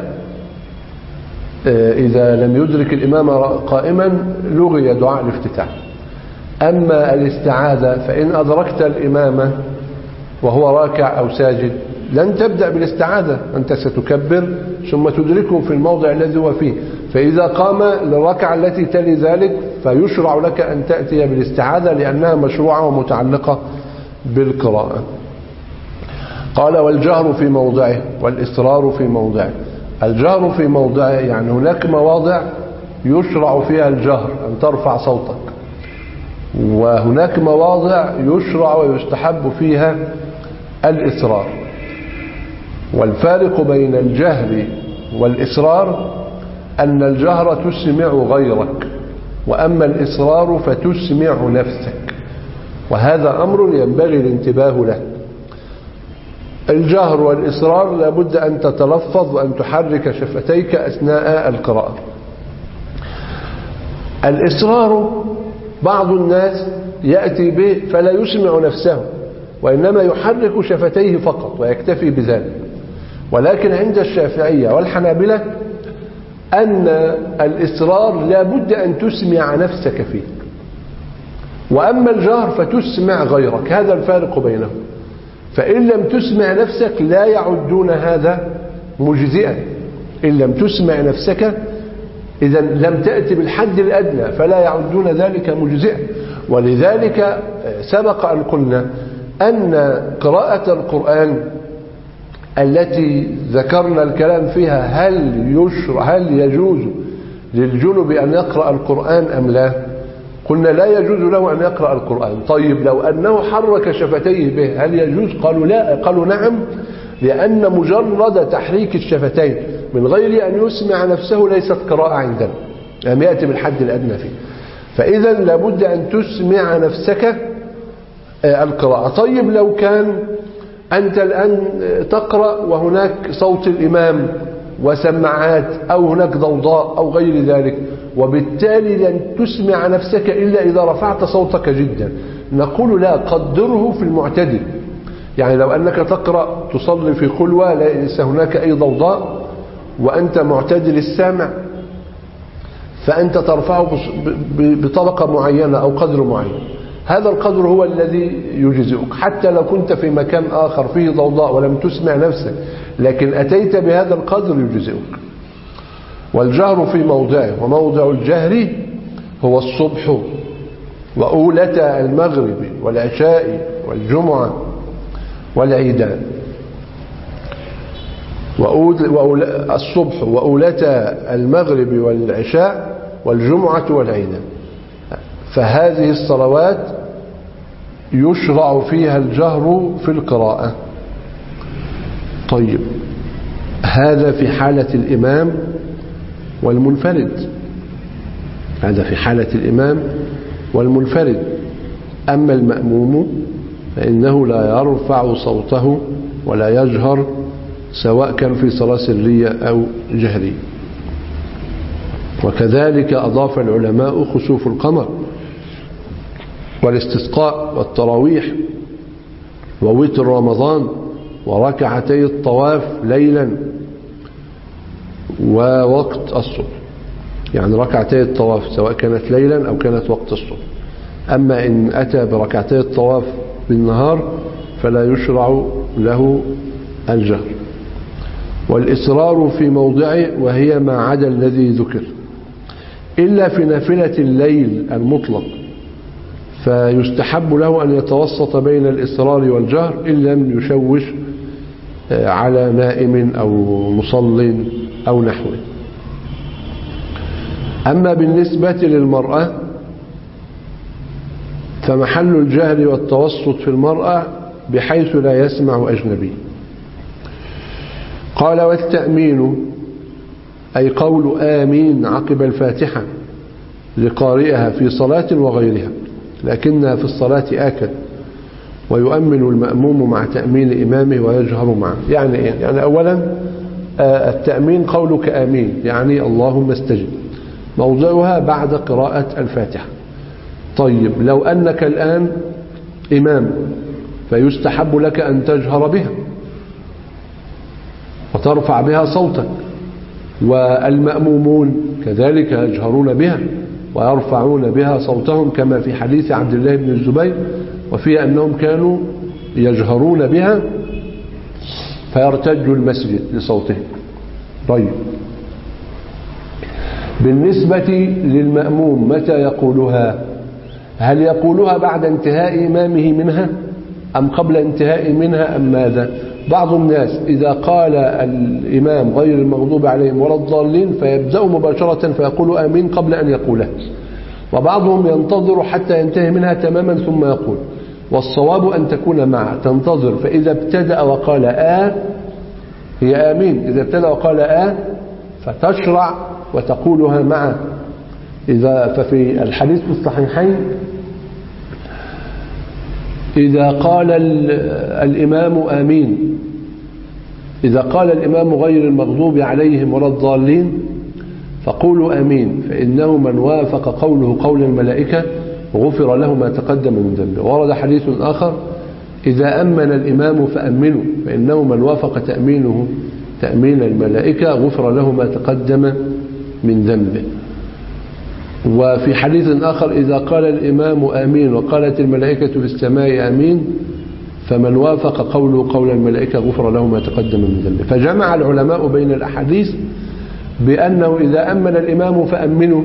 إذا لم يدرك الإمام قائما لغي دعاء الافتتاح. أما الاستعاذة فإن أدركت الإمام وهو راكع أو ساجد لن تبدأ بالاستعاذة، أنت ستكبر ثم تدركه في الموضع الذي هو فيه. فإذا قام للركعة التي تلي ذلك فيشرع لك أن تأتي بالاستعاذة لأنها مشروعة ومتعلقة بالقراءة. قال والجهر في موضعه والإصرار في موضعه. الجهر في موضعه يعني هناك مواضع يشرع فيها الجهر أن ترفع صوتك، وهناك مواضع يشرع ويستحب فيها الإصرار. والفارق بين الجهر والإصرار أن الجهر تسمع غيرك، وأما الإصرار فتسمع نفسك، وهذا أمر ينبغي الانتباه له. الجهر والإصرار لابد أن تتلفظ وأن تحرك شفتيك أثناء القراءة. الإصرار بعض الناس يأتي به فلا يسمع نفسه وإنما يحرك شفتيه فقط ويكتفي بذلك. ولكن عند الشافعية والحنابلة أن الإصرار لابد أن تسمع نفسك فيه، وأما الجهر فتسمع غيرك. هذا الفارق بينهم. فإن لم تسمع نفسك لا يعدون هذا مجزئا. إن لم تسمع نفسك إذا لم تأتي بالحد الأدنى فلا يعدون ذلك مجزئا. ولذلك سبق أن قلنا أن قراءة القرآن التي ذكرنا الكلام فيها هل يشرع هل يجوز للجنب أن يقرأ القرآن أم لا؟ قلنا لا يجوز له أن يقرأ القرآن. طيب لو أنه حرك شفتيه به هل يجوز؟ قالوا لا، قالوا نعم، لأن مجرد تحريك الشفتين من غير أن يسمع نفسه ليست قراءة عندنا، لم يأتي بالحد الأدنى فيه. فإذا لابد أن تسمع نفسك القراءة. طيب لو كان أنت الآن تقرأ وهناك صوت الإمام وسماعات أو هناك ضوضاء أو غير ذلك، وبالتالي لن تسمع نفسك إلا إذا رفعت صوتك جدا، نقول لا، قدره في المعتدل. يعني لو أنك تقرأ تصلي في خلوة ليس هناك أي ضوضاء وأنت معتدل السامع، فأنت ترفعه بطبقة معينة أو قدر معين. هذا القدر هو الذي يجزئك. حتى لو كنت في مكان آخر فيه ضوضاء ولم تسمع نفسك لكن أتيت بهذا القدر يجزئك. والجهر في موضعه، وموضع الجهر هو الصبح وأولة المغرب والعشاء والجمعة والعيدان. الصبح وأولة المغرب والعشاء والجمعة والعيدان، فهذه الصلوات يشرع فيها الجهر في القراءة. طيب هذا في حالة الإمام والمنفرد، هذا في حالة الإمام والمنفرد. أما المأموم فإنه لا يرفع صوته ولا يجهر سواء كان في صلاة سرية أو جهرية. وكذلك أضاف العلماء خسوف القمر والاستسقاء والتراويح ووتر رمضان وركعتي الطواف ليلا ووقت الصبح، يعني ركعتي الطواف سواء كانت ليلا أو كانت وقت الصبح. أما إن أتى بركعتي الطواف بالنهار فلا يشرع له الجهر. والإصرار في موضعه وهي ما عدا الذي ذكر إلا في نافلة الليل المطلق، فيستحب له أن يتوسط بين الإصرار والجهر إن لم يشوش على نائم أو مصل أو نحوه. أما بالنسبة للمرأة فمحل الجهر والتوسط في المرأة بحيث لا يسمع أجنبي. قال والتأمين أي قول آمين عقب الفاتحة لقارئها في صلاة وغيرها، لكنها في الصلاة آكد، ويؤمن المأموم مع تأمين إمامه ويجهر معه. يعني إيه؟ يعني أولا التأمين قولك آمين يعني اللهم استجب، موضعها بعد قراءة الفاتحة. طيب لو أنك الآن إمام فيستحب لك أن تجهر بها وترفع بها صوتك، والمأمومون كذلك يجهرون بها ويرفعون بها صوتهم كما في حديث عبد الله بن الزبير، وفيه أنهم كانوا يجهرون بها فيرتج المسجد لصوتهم. طيب بالنسبة للمأموم متى يقولها؟ هل يقولها بعد انتهاء إمامه منها أم قبل انتهاء منها أم ماذا؟ بعض الناس إذا قال الإمام غير المغضوب عليهم ولا الضالين فيبدأ مباشرة فيقول آمين قبل أن يقولها، وبعضهم ينتظر حتى ينتهي منها تماما ثم يقول. والصواب أن تكون معه، تنتظر، فإذا ابتدأ وقال آ هي آمين، إذا ابتدأ وقال آ فتشرع وتقولها معه. إذا ففي الحديث في الصحيحين إذا قال الإمام آمين، إذا قال الإمام غير المغضوب عليهم ولا الضالين فقولوا آمين، فإنه من وافق قوله قول الملائكة غفر له ما تقدم من ذنبه. ورد حديث آخر إذا أمن الإمام فأمنوا، فإنه من وافق تأمينه تأمين الملائكة غفر له ما تقدم من ذنبه. وفي حديث آخر إذا قال الإمام آمين وقالت الملائكة في السماء آمين فمن وافق قوله قول الملائكة غفر له ما تقدم من ذنبه. فجمع العلماء بين الأحاديث بأنه إذا أمن الإمام فأمنوا،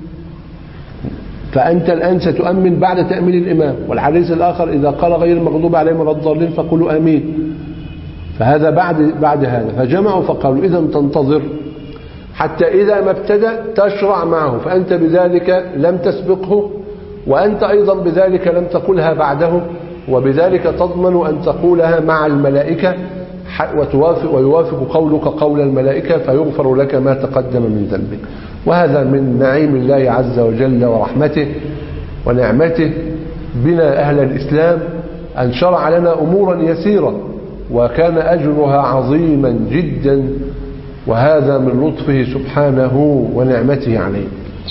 فأنت الآن ستؤمن بعد تأمين الإمام. والحديث الآخر إذا قال غير المغضوب عليهم ولا الضالين فقولوا آمين، فهذا بعد بعد هذا. فجمعوا فقالوا إذا تنتظر حتى إذا ما ابتدأ تشرع معه، فأنت بذلك لم تسبقه، وأنت أيضا بذلك لم تقولها بعده، وبذلك تضمن أن تقولها مع الملائكة وتوافق ويوافق قولك قول الملائكة فيغفر لك ما تقدم من ذنبك. وهذا من نعيم الله عز وجل ورحمته ونعمته بنا أهل الإسلام أن شرع لنا أمورا يسيرة وكان أجرها عظيما جدا، وهذا من لطفه سبحانه ونعمته عليه.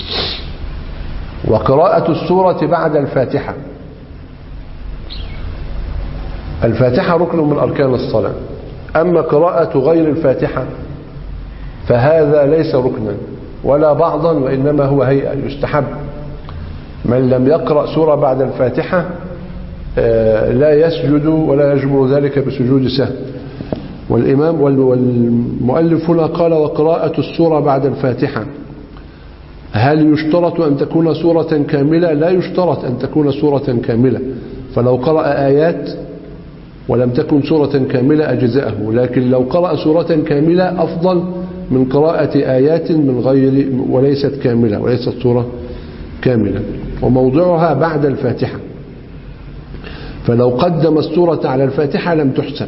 وقراءة السورة بعد الفاتحة، الفاتحة ركن من أركان الصلاة، أما قراءة غير الفاتحة فهذا ليس ركنا ولا بعضا، وإنما هو هيئة يستحب. من لم يقرأ سورة بعد الفاتحة لا يسجد ولا يجبر ذلك بسجود سهو. والإمام والمؤلف هنا قال وقراءة السورة بعد الفاتحة، هل يشترط أن تكون سورة كاملة؟ لا يشترط أن تكون سورة كاملة، فلو قرأ آيات ولم تكن سورة كاملة أجزاءه، لكن لو قرأ سورة كاملة أفضل من قراءة آيات من غير وليست كاملة وليست سورة كاملة. وموضعها بعد الفاتحة، فلو قدم السورة على الفاتحة لم تحسن.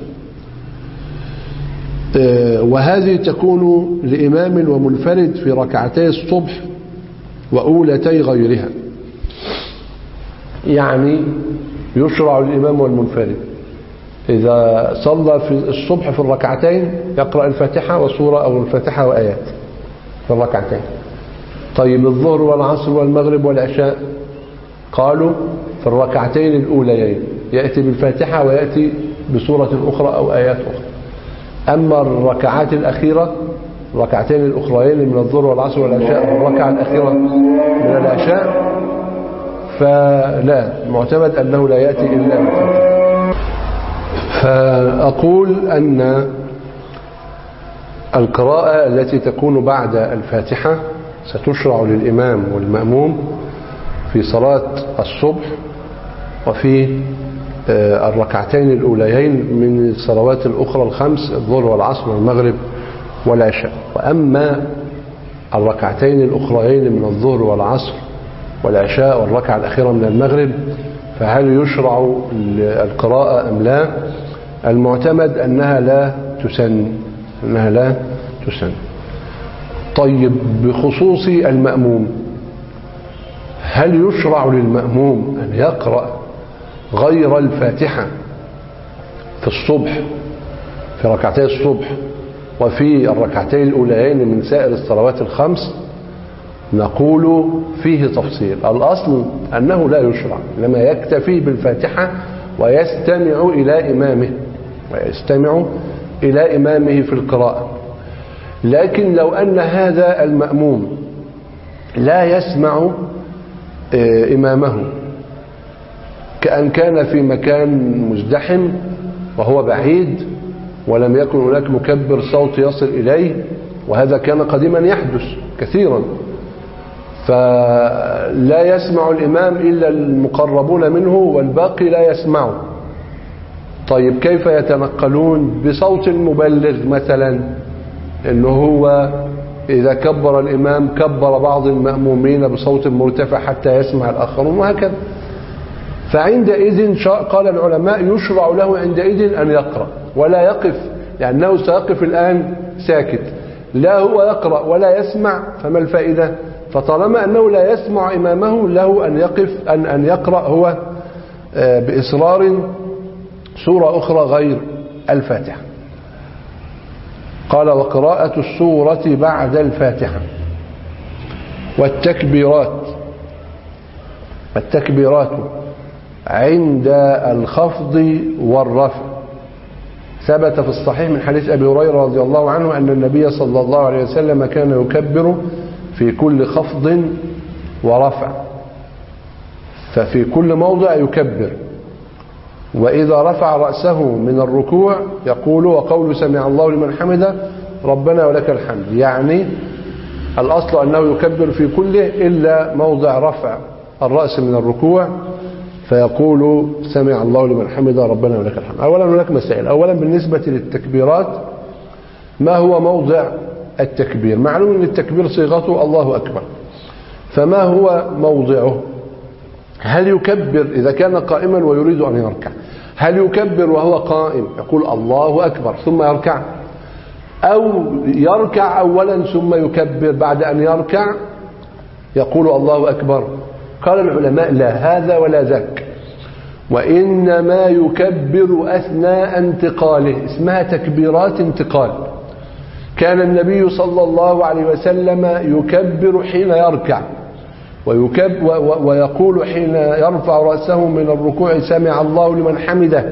وهذه تكون لإمام ومنفرد في ركعتي الصبح وأولتي غيرها، يعني يشرع الإمام والمنفرد إذا صلى في الصبح في الركعتين يقرأ الفاتحة وسورة أو الفاتحة وآيات في الركعتين. طيب الظهر والعصر والمغرب والعشاء قالوا في الركعتين الأوليين يأتي بالفاتحة ويأتي بسورة أخرى أو آيات أخرى. أما الركعات الأخيرة الركعتين الأخريين من الظهر والعصر والعشاء والركعة الأخيرة من العشاء فلا، المعتمد أنه لا يأتي إلا بالفاتحة. فأقول أن القراءة التي تكون بعد الفاتحة ستشرع للإمام والمأموم في صلاة الصبح وفي الركعتين الأوليين من الصلوات الأخرى الخمس الظهر والعصر والمغرب والعشاء. وأما الركعتين الأخريين من الظهر والعصر والعشاء والركعة الأخيرة من المغرب فهل يشرع القراءة أم لا؟ المعتمد أنها لا تسن أنها لا تسن. طيب، بخصوص المأموم، هل يشرع للمأموم أن يقرأ غير الفاتحة في الصبح في ركعتي الصبح وفي الركعتين الأوليين من سائر الصلوات الخمس؟ نقول فيه تفصيل. الأصل أنه لا يشرع، لما يكتفي بالفاتحة ويستمع إلى إمامه ويستمع إلى إمامه في القراءة. لكن لو أن هذا المأموم لا يسمع إمامه، كأن كان في مكان مزدحم وهو بعيد ولم يكن هناك مكبر صوت يصل إليه، وهذا كان قديما يحدث كثيرا، فلا يسمع الإمام إلا المقربون منه والباقي لا يسمعه. طيب، كيف يتنقلون؟ بصوت مبلغ مثلا، إنه هو إذا كبر الإمام كبر بعض المأمومين بصوت مرتفع حتى يسمع الآخرون، وهكذا. فعندئذ قال العلماء يشرع له عندئذ أن يقرأ ولا يقف، لأنه سيقف الآن ساكت، لا هو يقرأ ولا يسمع، فما الفائدة؟ فطالما أنه لا يسمع إمامه له أن يقف أن أن يقرأ هو بإصرار سورة أخرى غير الفاتحة. قال: وقراءة السورة بعد الفاتحة والتكبيرات التكبيرات عند الخفض والرفع. ثبت في الصحيح من حديث أبي هريرة رضي الله عنه أن النبي صلى الله عليه وسلم كان يكبر في كل خفض ورفع، ففي كل موضع يكبر. وإذا رفع رأسه من الركوع يقول: وقول سمع الله لمن حمده ربنا ولك الحمد. يعني الأصل أنه يكبر في كله إلا موضع رفع الرأس من الركوع، فيقول: سمع الله لمن حمده ربنا ولك الحمد. أولا هناك مسائل. أولا بالنسبة للتكبيرات، ما هو موضع التكبير؟ معلوم أن التكبير صيغته الله أكبر، فما هو موضعه؟ هل يكبر إذا كان قائما ويريد أن يركع؟ هل يكبر وهو قائم يقول الله أكبر ثم يركع، أو يركع أولا ثم يكبر بعد أن يركع يقول الله أكبر؟ قال العلماء: لا هذا ولا ذاك، وإنما يكبر أثناء انتقاله، اسمها تكبيرات انتقال. كان النبي صلى الله عليه وسلم يكبر حين يركع، ويكب ويقول حين يرفع رأسه من الركوع: سمع الله لمن حمده،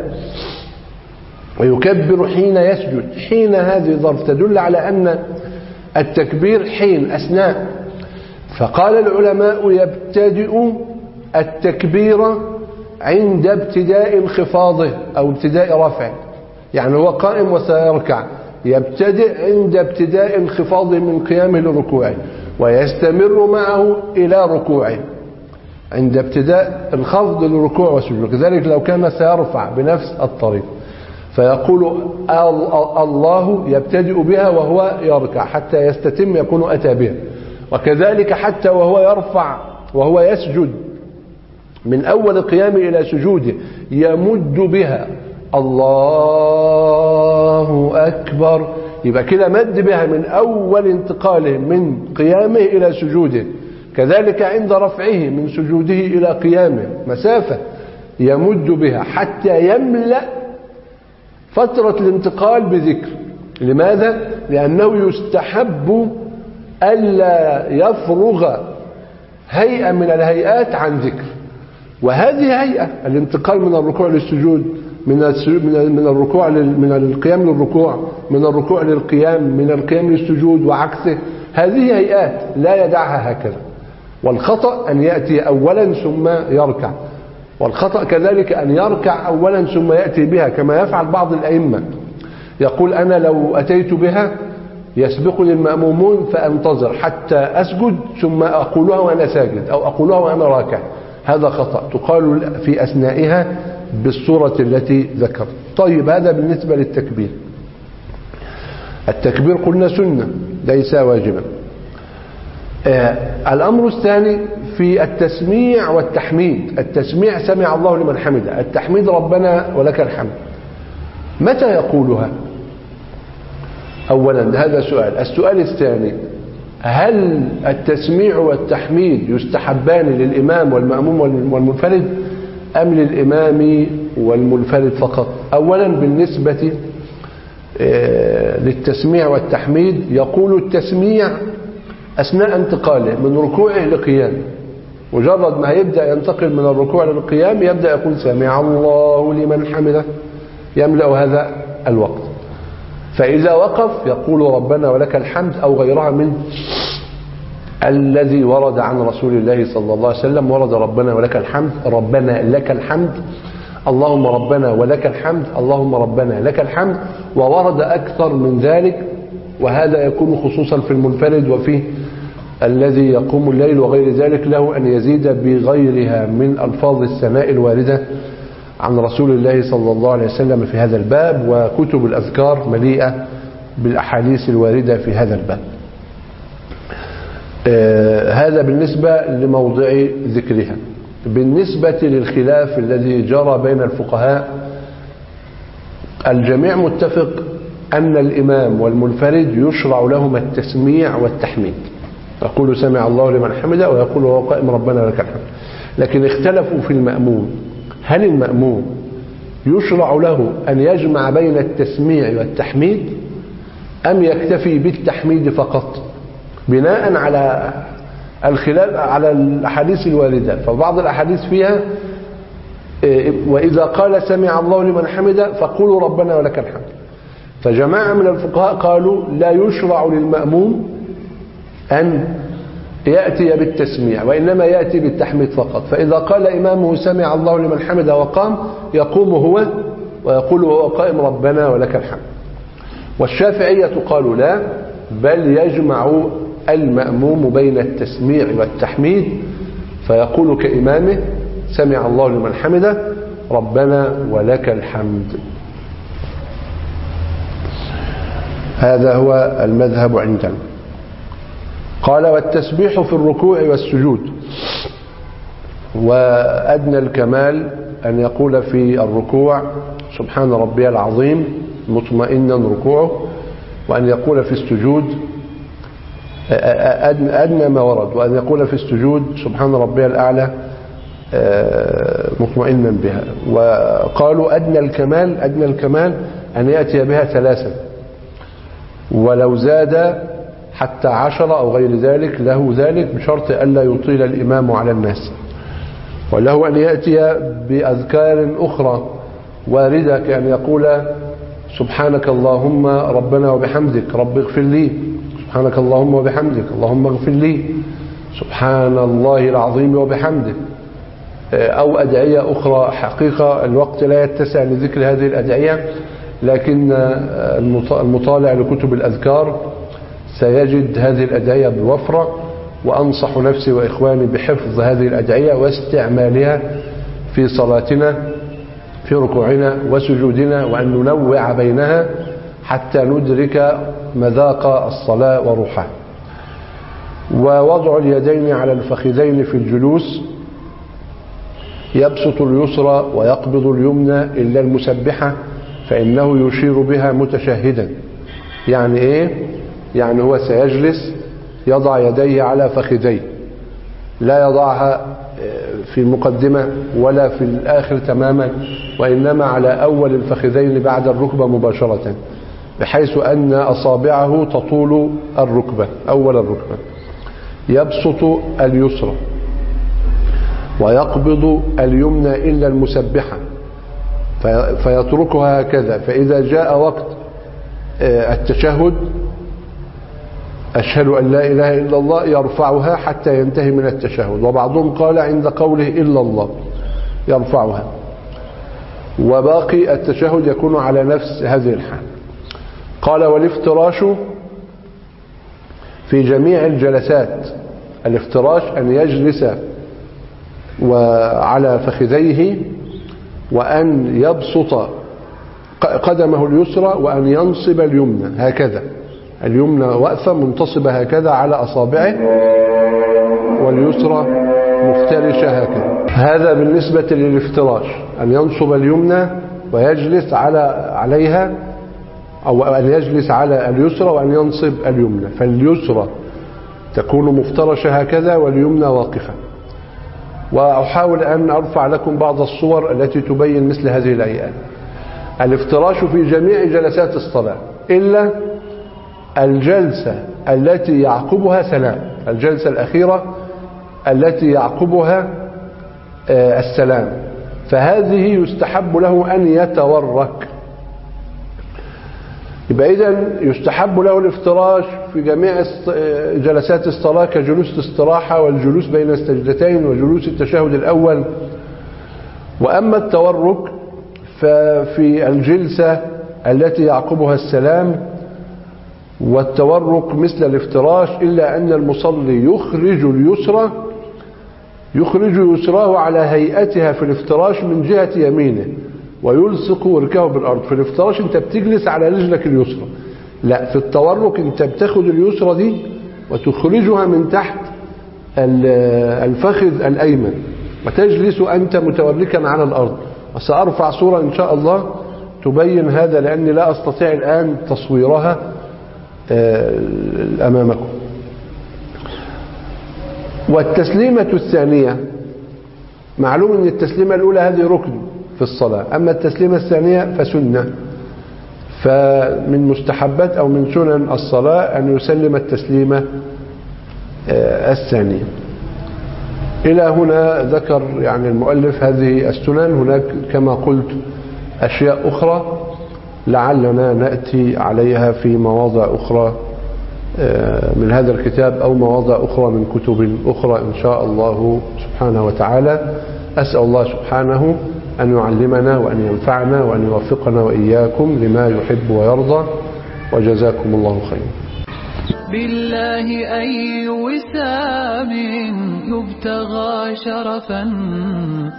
ويكبر حين يسجد. حين هذه ظرف تدل على أن التكبير حين أثناء. فقال العلماء: يبتدئ التكبير عند ابتداء انخفاضه أو ابتداء رفعه، يعني هو قائم وسيركع، يبتدئ عند ابتداء انخفاضه من قيامه لركوعه، ويستمر معه إلى ركوعه عند ابتداء الخفض للركوع والسجود. كذلك لو كان سيرفع بنفس الطريق فيقول الله، يبتدئ بها وهو يركع حتى يستتم يكون أتى بها. وكذلك حتى وهو يرفع وهو يسجد من أول قيامه إلى سجوده يمد بها الله أكبر، يبقى كده مد بها من أول انتقاله من قيامه إلى سجوده. كذلك عند رفعه من سجوده إلى قيامه مسافة يمد بها حتى يملأ فترة الانتقال بذكر. لماذا؟ لأنه يستحب ألا يفرغ هيئة من الهيئات عن ذكر، وهذه هيئة الانتقال من الركوع للسجود، من من الركوع من القيام للركوع، من الركوع للقيام، من القيام للسجود وعكسه. هذه هيئات لا يدعها هكذا. والخطأ أن يأتي أولا ثم يركع، والخطأ كذلك أن يركع أولا ثم يأتي بها كما يفعل بعض الأئمة، يقول: أنا لو أتيت بها يسبقني المأمومون فأنتظر حتى أسجد ثم أقولها وأنا ساجد أو أقولها وأنا راكع. هذا خطأ، تقال في أثنائها بالصورة التي ذكرت. طيب هذا بالنسبة للتكبير. التكبير قلنا سنة ليس واجبا. آه الأمر الثاني في التسميع والتحميد. التسميع سمع الله لمن حمده، التحميد ربنا ولك الحمد. متى يقولها؟ أولا هذا سؤال. السؤال الثاني، هل التسميع والتحميد يستحبان للإمام والمأموم والمنفرد أم للإمام والمنفرد فقط؟ أولا بالنسبة للتسميع والتحميد، يقول التسميع أثناء انتقاله من ركوعه لقيامه، مجرد ما يبدأ ينتقل من الركوع للقيام يبدأ يقول سمع الله لمن حمده، يملأ هذا الوقت. فإذا وقف يقول ربنا ولك الحمد أو غيرها من الذي ورد عن رسول الله صلى الله عليه وسلم. ورد ربنا ولك الحمد، ربنا لك الحمد، اللهم ربنا ولك الحمد، اللهم ربنا لك الحمد. وورد أكثر من ذلك، وهذا يكون خصوصا في المنفرد وفي الذي يقوم الليل وغير ذلك، له أن يزيد بغيرها من ألفاظ الثناء الواردة عن رسول الله صلى الله عليه وسلم في هذا الباب، وكتب الأذكار مليئة بالأحاديث الواردة في هذا الباب. آه هذا بالنسبة لموضع ذكرها. بالنسبة للخلاف الذي جرى بين الفقهاء، الجميع متفق أن الإمام والمنفرد يشرع لهما التسميع والتحميد، يقول سمع الله لمن حمده ويقول وهو قائم ربنا لك الحمد. لكن اختلفوا في المأموم، هل المأموم يشرع له أن يجمع بين التسميع والتحميد أم يكتفي بالتحميد فقط، بناء على الخلاف على الأحاديث الواردة. فبعض الأحاديث فيها وإذا قال سمع الله لمن حمده فقولوا ربنا ولك الحمد. فجماعة من الفقهاء قالوا لا يشرع للمأموم أن يأتي بالتسميع، وإنما يأتي بالتحميد فقط. فإذا قال إمامه سمع الله لمن حمده وقام يقوم هو ويقول وهو قائم ربنا ولك الحمد. والشافعية قالوا لا، بل يجمع المأموم بين التسميع والتحميد، فيقول كإمامه سمع الله لمن حمده ربنا ولك الحمد. هذا هو المذهب عندنا. قال والتسبيح في الركوع والسجود، وأدنى الكمال أن يقول في الركوع سبحان ربي العظيم مطمئنا ركوعه، وأن يقول في السجود أدنى ما ورد، وأن يقول في السجود سبحان ربي الأعلى مطمئنا بها. وقالوا أدنى الكمال أدنى الكمال أن يأتي بها ثلاثا، ولو زاد حتى عشرة أو غير ذلك له ذلك، بشرط ألا يطيل الإمام على الناس. وله أن يأتي بأذكار أخرى واردة، كأن يقول سبحانك اللهم ربنا وبحمدك رب اغفر لي، سبحانك اللهم وبحمدك اللهم اغفر لي، سبحان الله العظيم وبحمده، أو أدعية أخرى. حقيقة الوقت لا يتسع لذكر هذه الأدعية، لكن المطالع لكتب الأذكار سيجد هذه الأدعية بوفرة، وأنصح نفسي وإخواني بحفظ هذه الأدعية واستعمالها في صلاتنا في ركوعنا وسجودنا، وأن ننوع بينها حتى ندرك مذاق الصلاة وروحها. ووضع اليدين على الفخذين في الجلوس، يبسط اليسرى ويقبض اليمنى إلا المسبحة فإنه يشير بها متشهدا. يعني إيه؟ يعني هو سيجلس يضع يديه على فخذيه، لا يضعها في المقدمة ولا في الآخر تماما، وإنما على أول الفخذين بعد الركبة مباشرة، بحيث أن أصابعه تطول الركبة أول الركبة. يبسط اليسرى ويقبض اليمنى إلا المسبحة فيتركها هكذا. فإذا جاء وقت التشهد أشهد أن لا إله إلا الله يرفعها حتى ينتهي من التشهد، وبعضهم قال عند قوله إلا الله يرفعها، وباقي التشهد يكون على نفس هذه الحال. قال والافتراش في جميع الجلسات، الافتراش أن يجلس وعلى فخذيه، وأن يبسط قدمه اليسرى وأن ينصب اليمنى هكذا، اليمنى واقفة منتصبة هكذا على أصابعه، واليسرى مفترشة هكذا. هذا بالنسبة للافتراش، أن ينصب اليمنى ويجلس على عليها، أو أن يجلس على اليسرى وأن ينصب اليمنى، فاليسرى تكون مفترشة هكذا واليمنى واقفة. وأحاول أن أرفع لكم بعض الصور التي تبين مثل هذه الأيام. الافتراش في جميع جلسات الصلاة إلا الجلسة التي يعقبها سلام، الجلسة الأخيرة التي يعقبها السلام، فهذه يستحب له أن يتورك. يبقى إذن يستحب له الافتراش في جميع جلسات الصلاة كجلوس الاستراحة والجلوس بين السجدتين وجلوس التشهد الأول. وأما التورك ففي الجلسة التي يعقبها السلام، والتورك مثل الافتراش، إلا أن المصلي يخرج اليسرى يخرج يسراه على هيئتها في الافتراش من جهة يمينه، ويلصق وركه بالأرض. في الافتراش انت بتجلس على رجلك اليسرى، لا، في التورك انت بتاخد اليسرى دي وتخرجها من تحت الفخذ الأيمن، وتجلس أنت متوركا على الأرض. وسأرفع صورة إن شاء الله تبين هذا، لأني لا أستطيع الآن تصويرها أمامكم. والتسليمة الثانية، معلوم أن التسليمة الأولى هذه ركن في الصلاة، أما التسليمة الثانية فسنة، فمن مستحبات أو من سنن الصلاة أن يسلم التسليمة الثانية. إلى هنا ذكر يعني المؤلف هذه السنن. هناك كما قلت أشياء أخرى لعلنا نأتي عليها في مواضع أخرى من هذا الكتاب أو مواضع أخرى من كتب أخرى إن شاء الله سبحانه وتعالى. أسأل الله سبحانه أن يعلمنا وأن ينفعنا وأن يوفقنا وإياكم لما يحب ويرضى، وجزاكم الله خيرا. بالله أي وسام يبتغى شرفا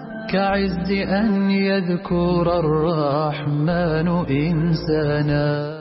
كعز أن يذكر الرحمن إنسانا.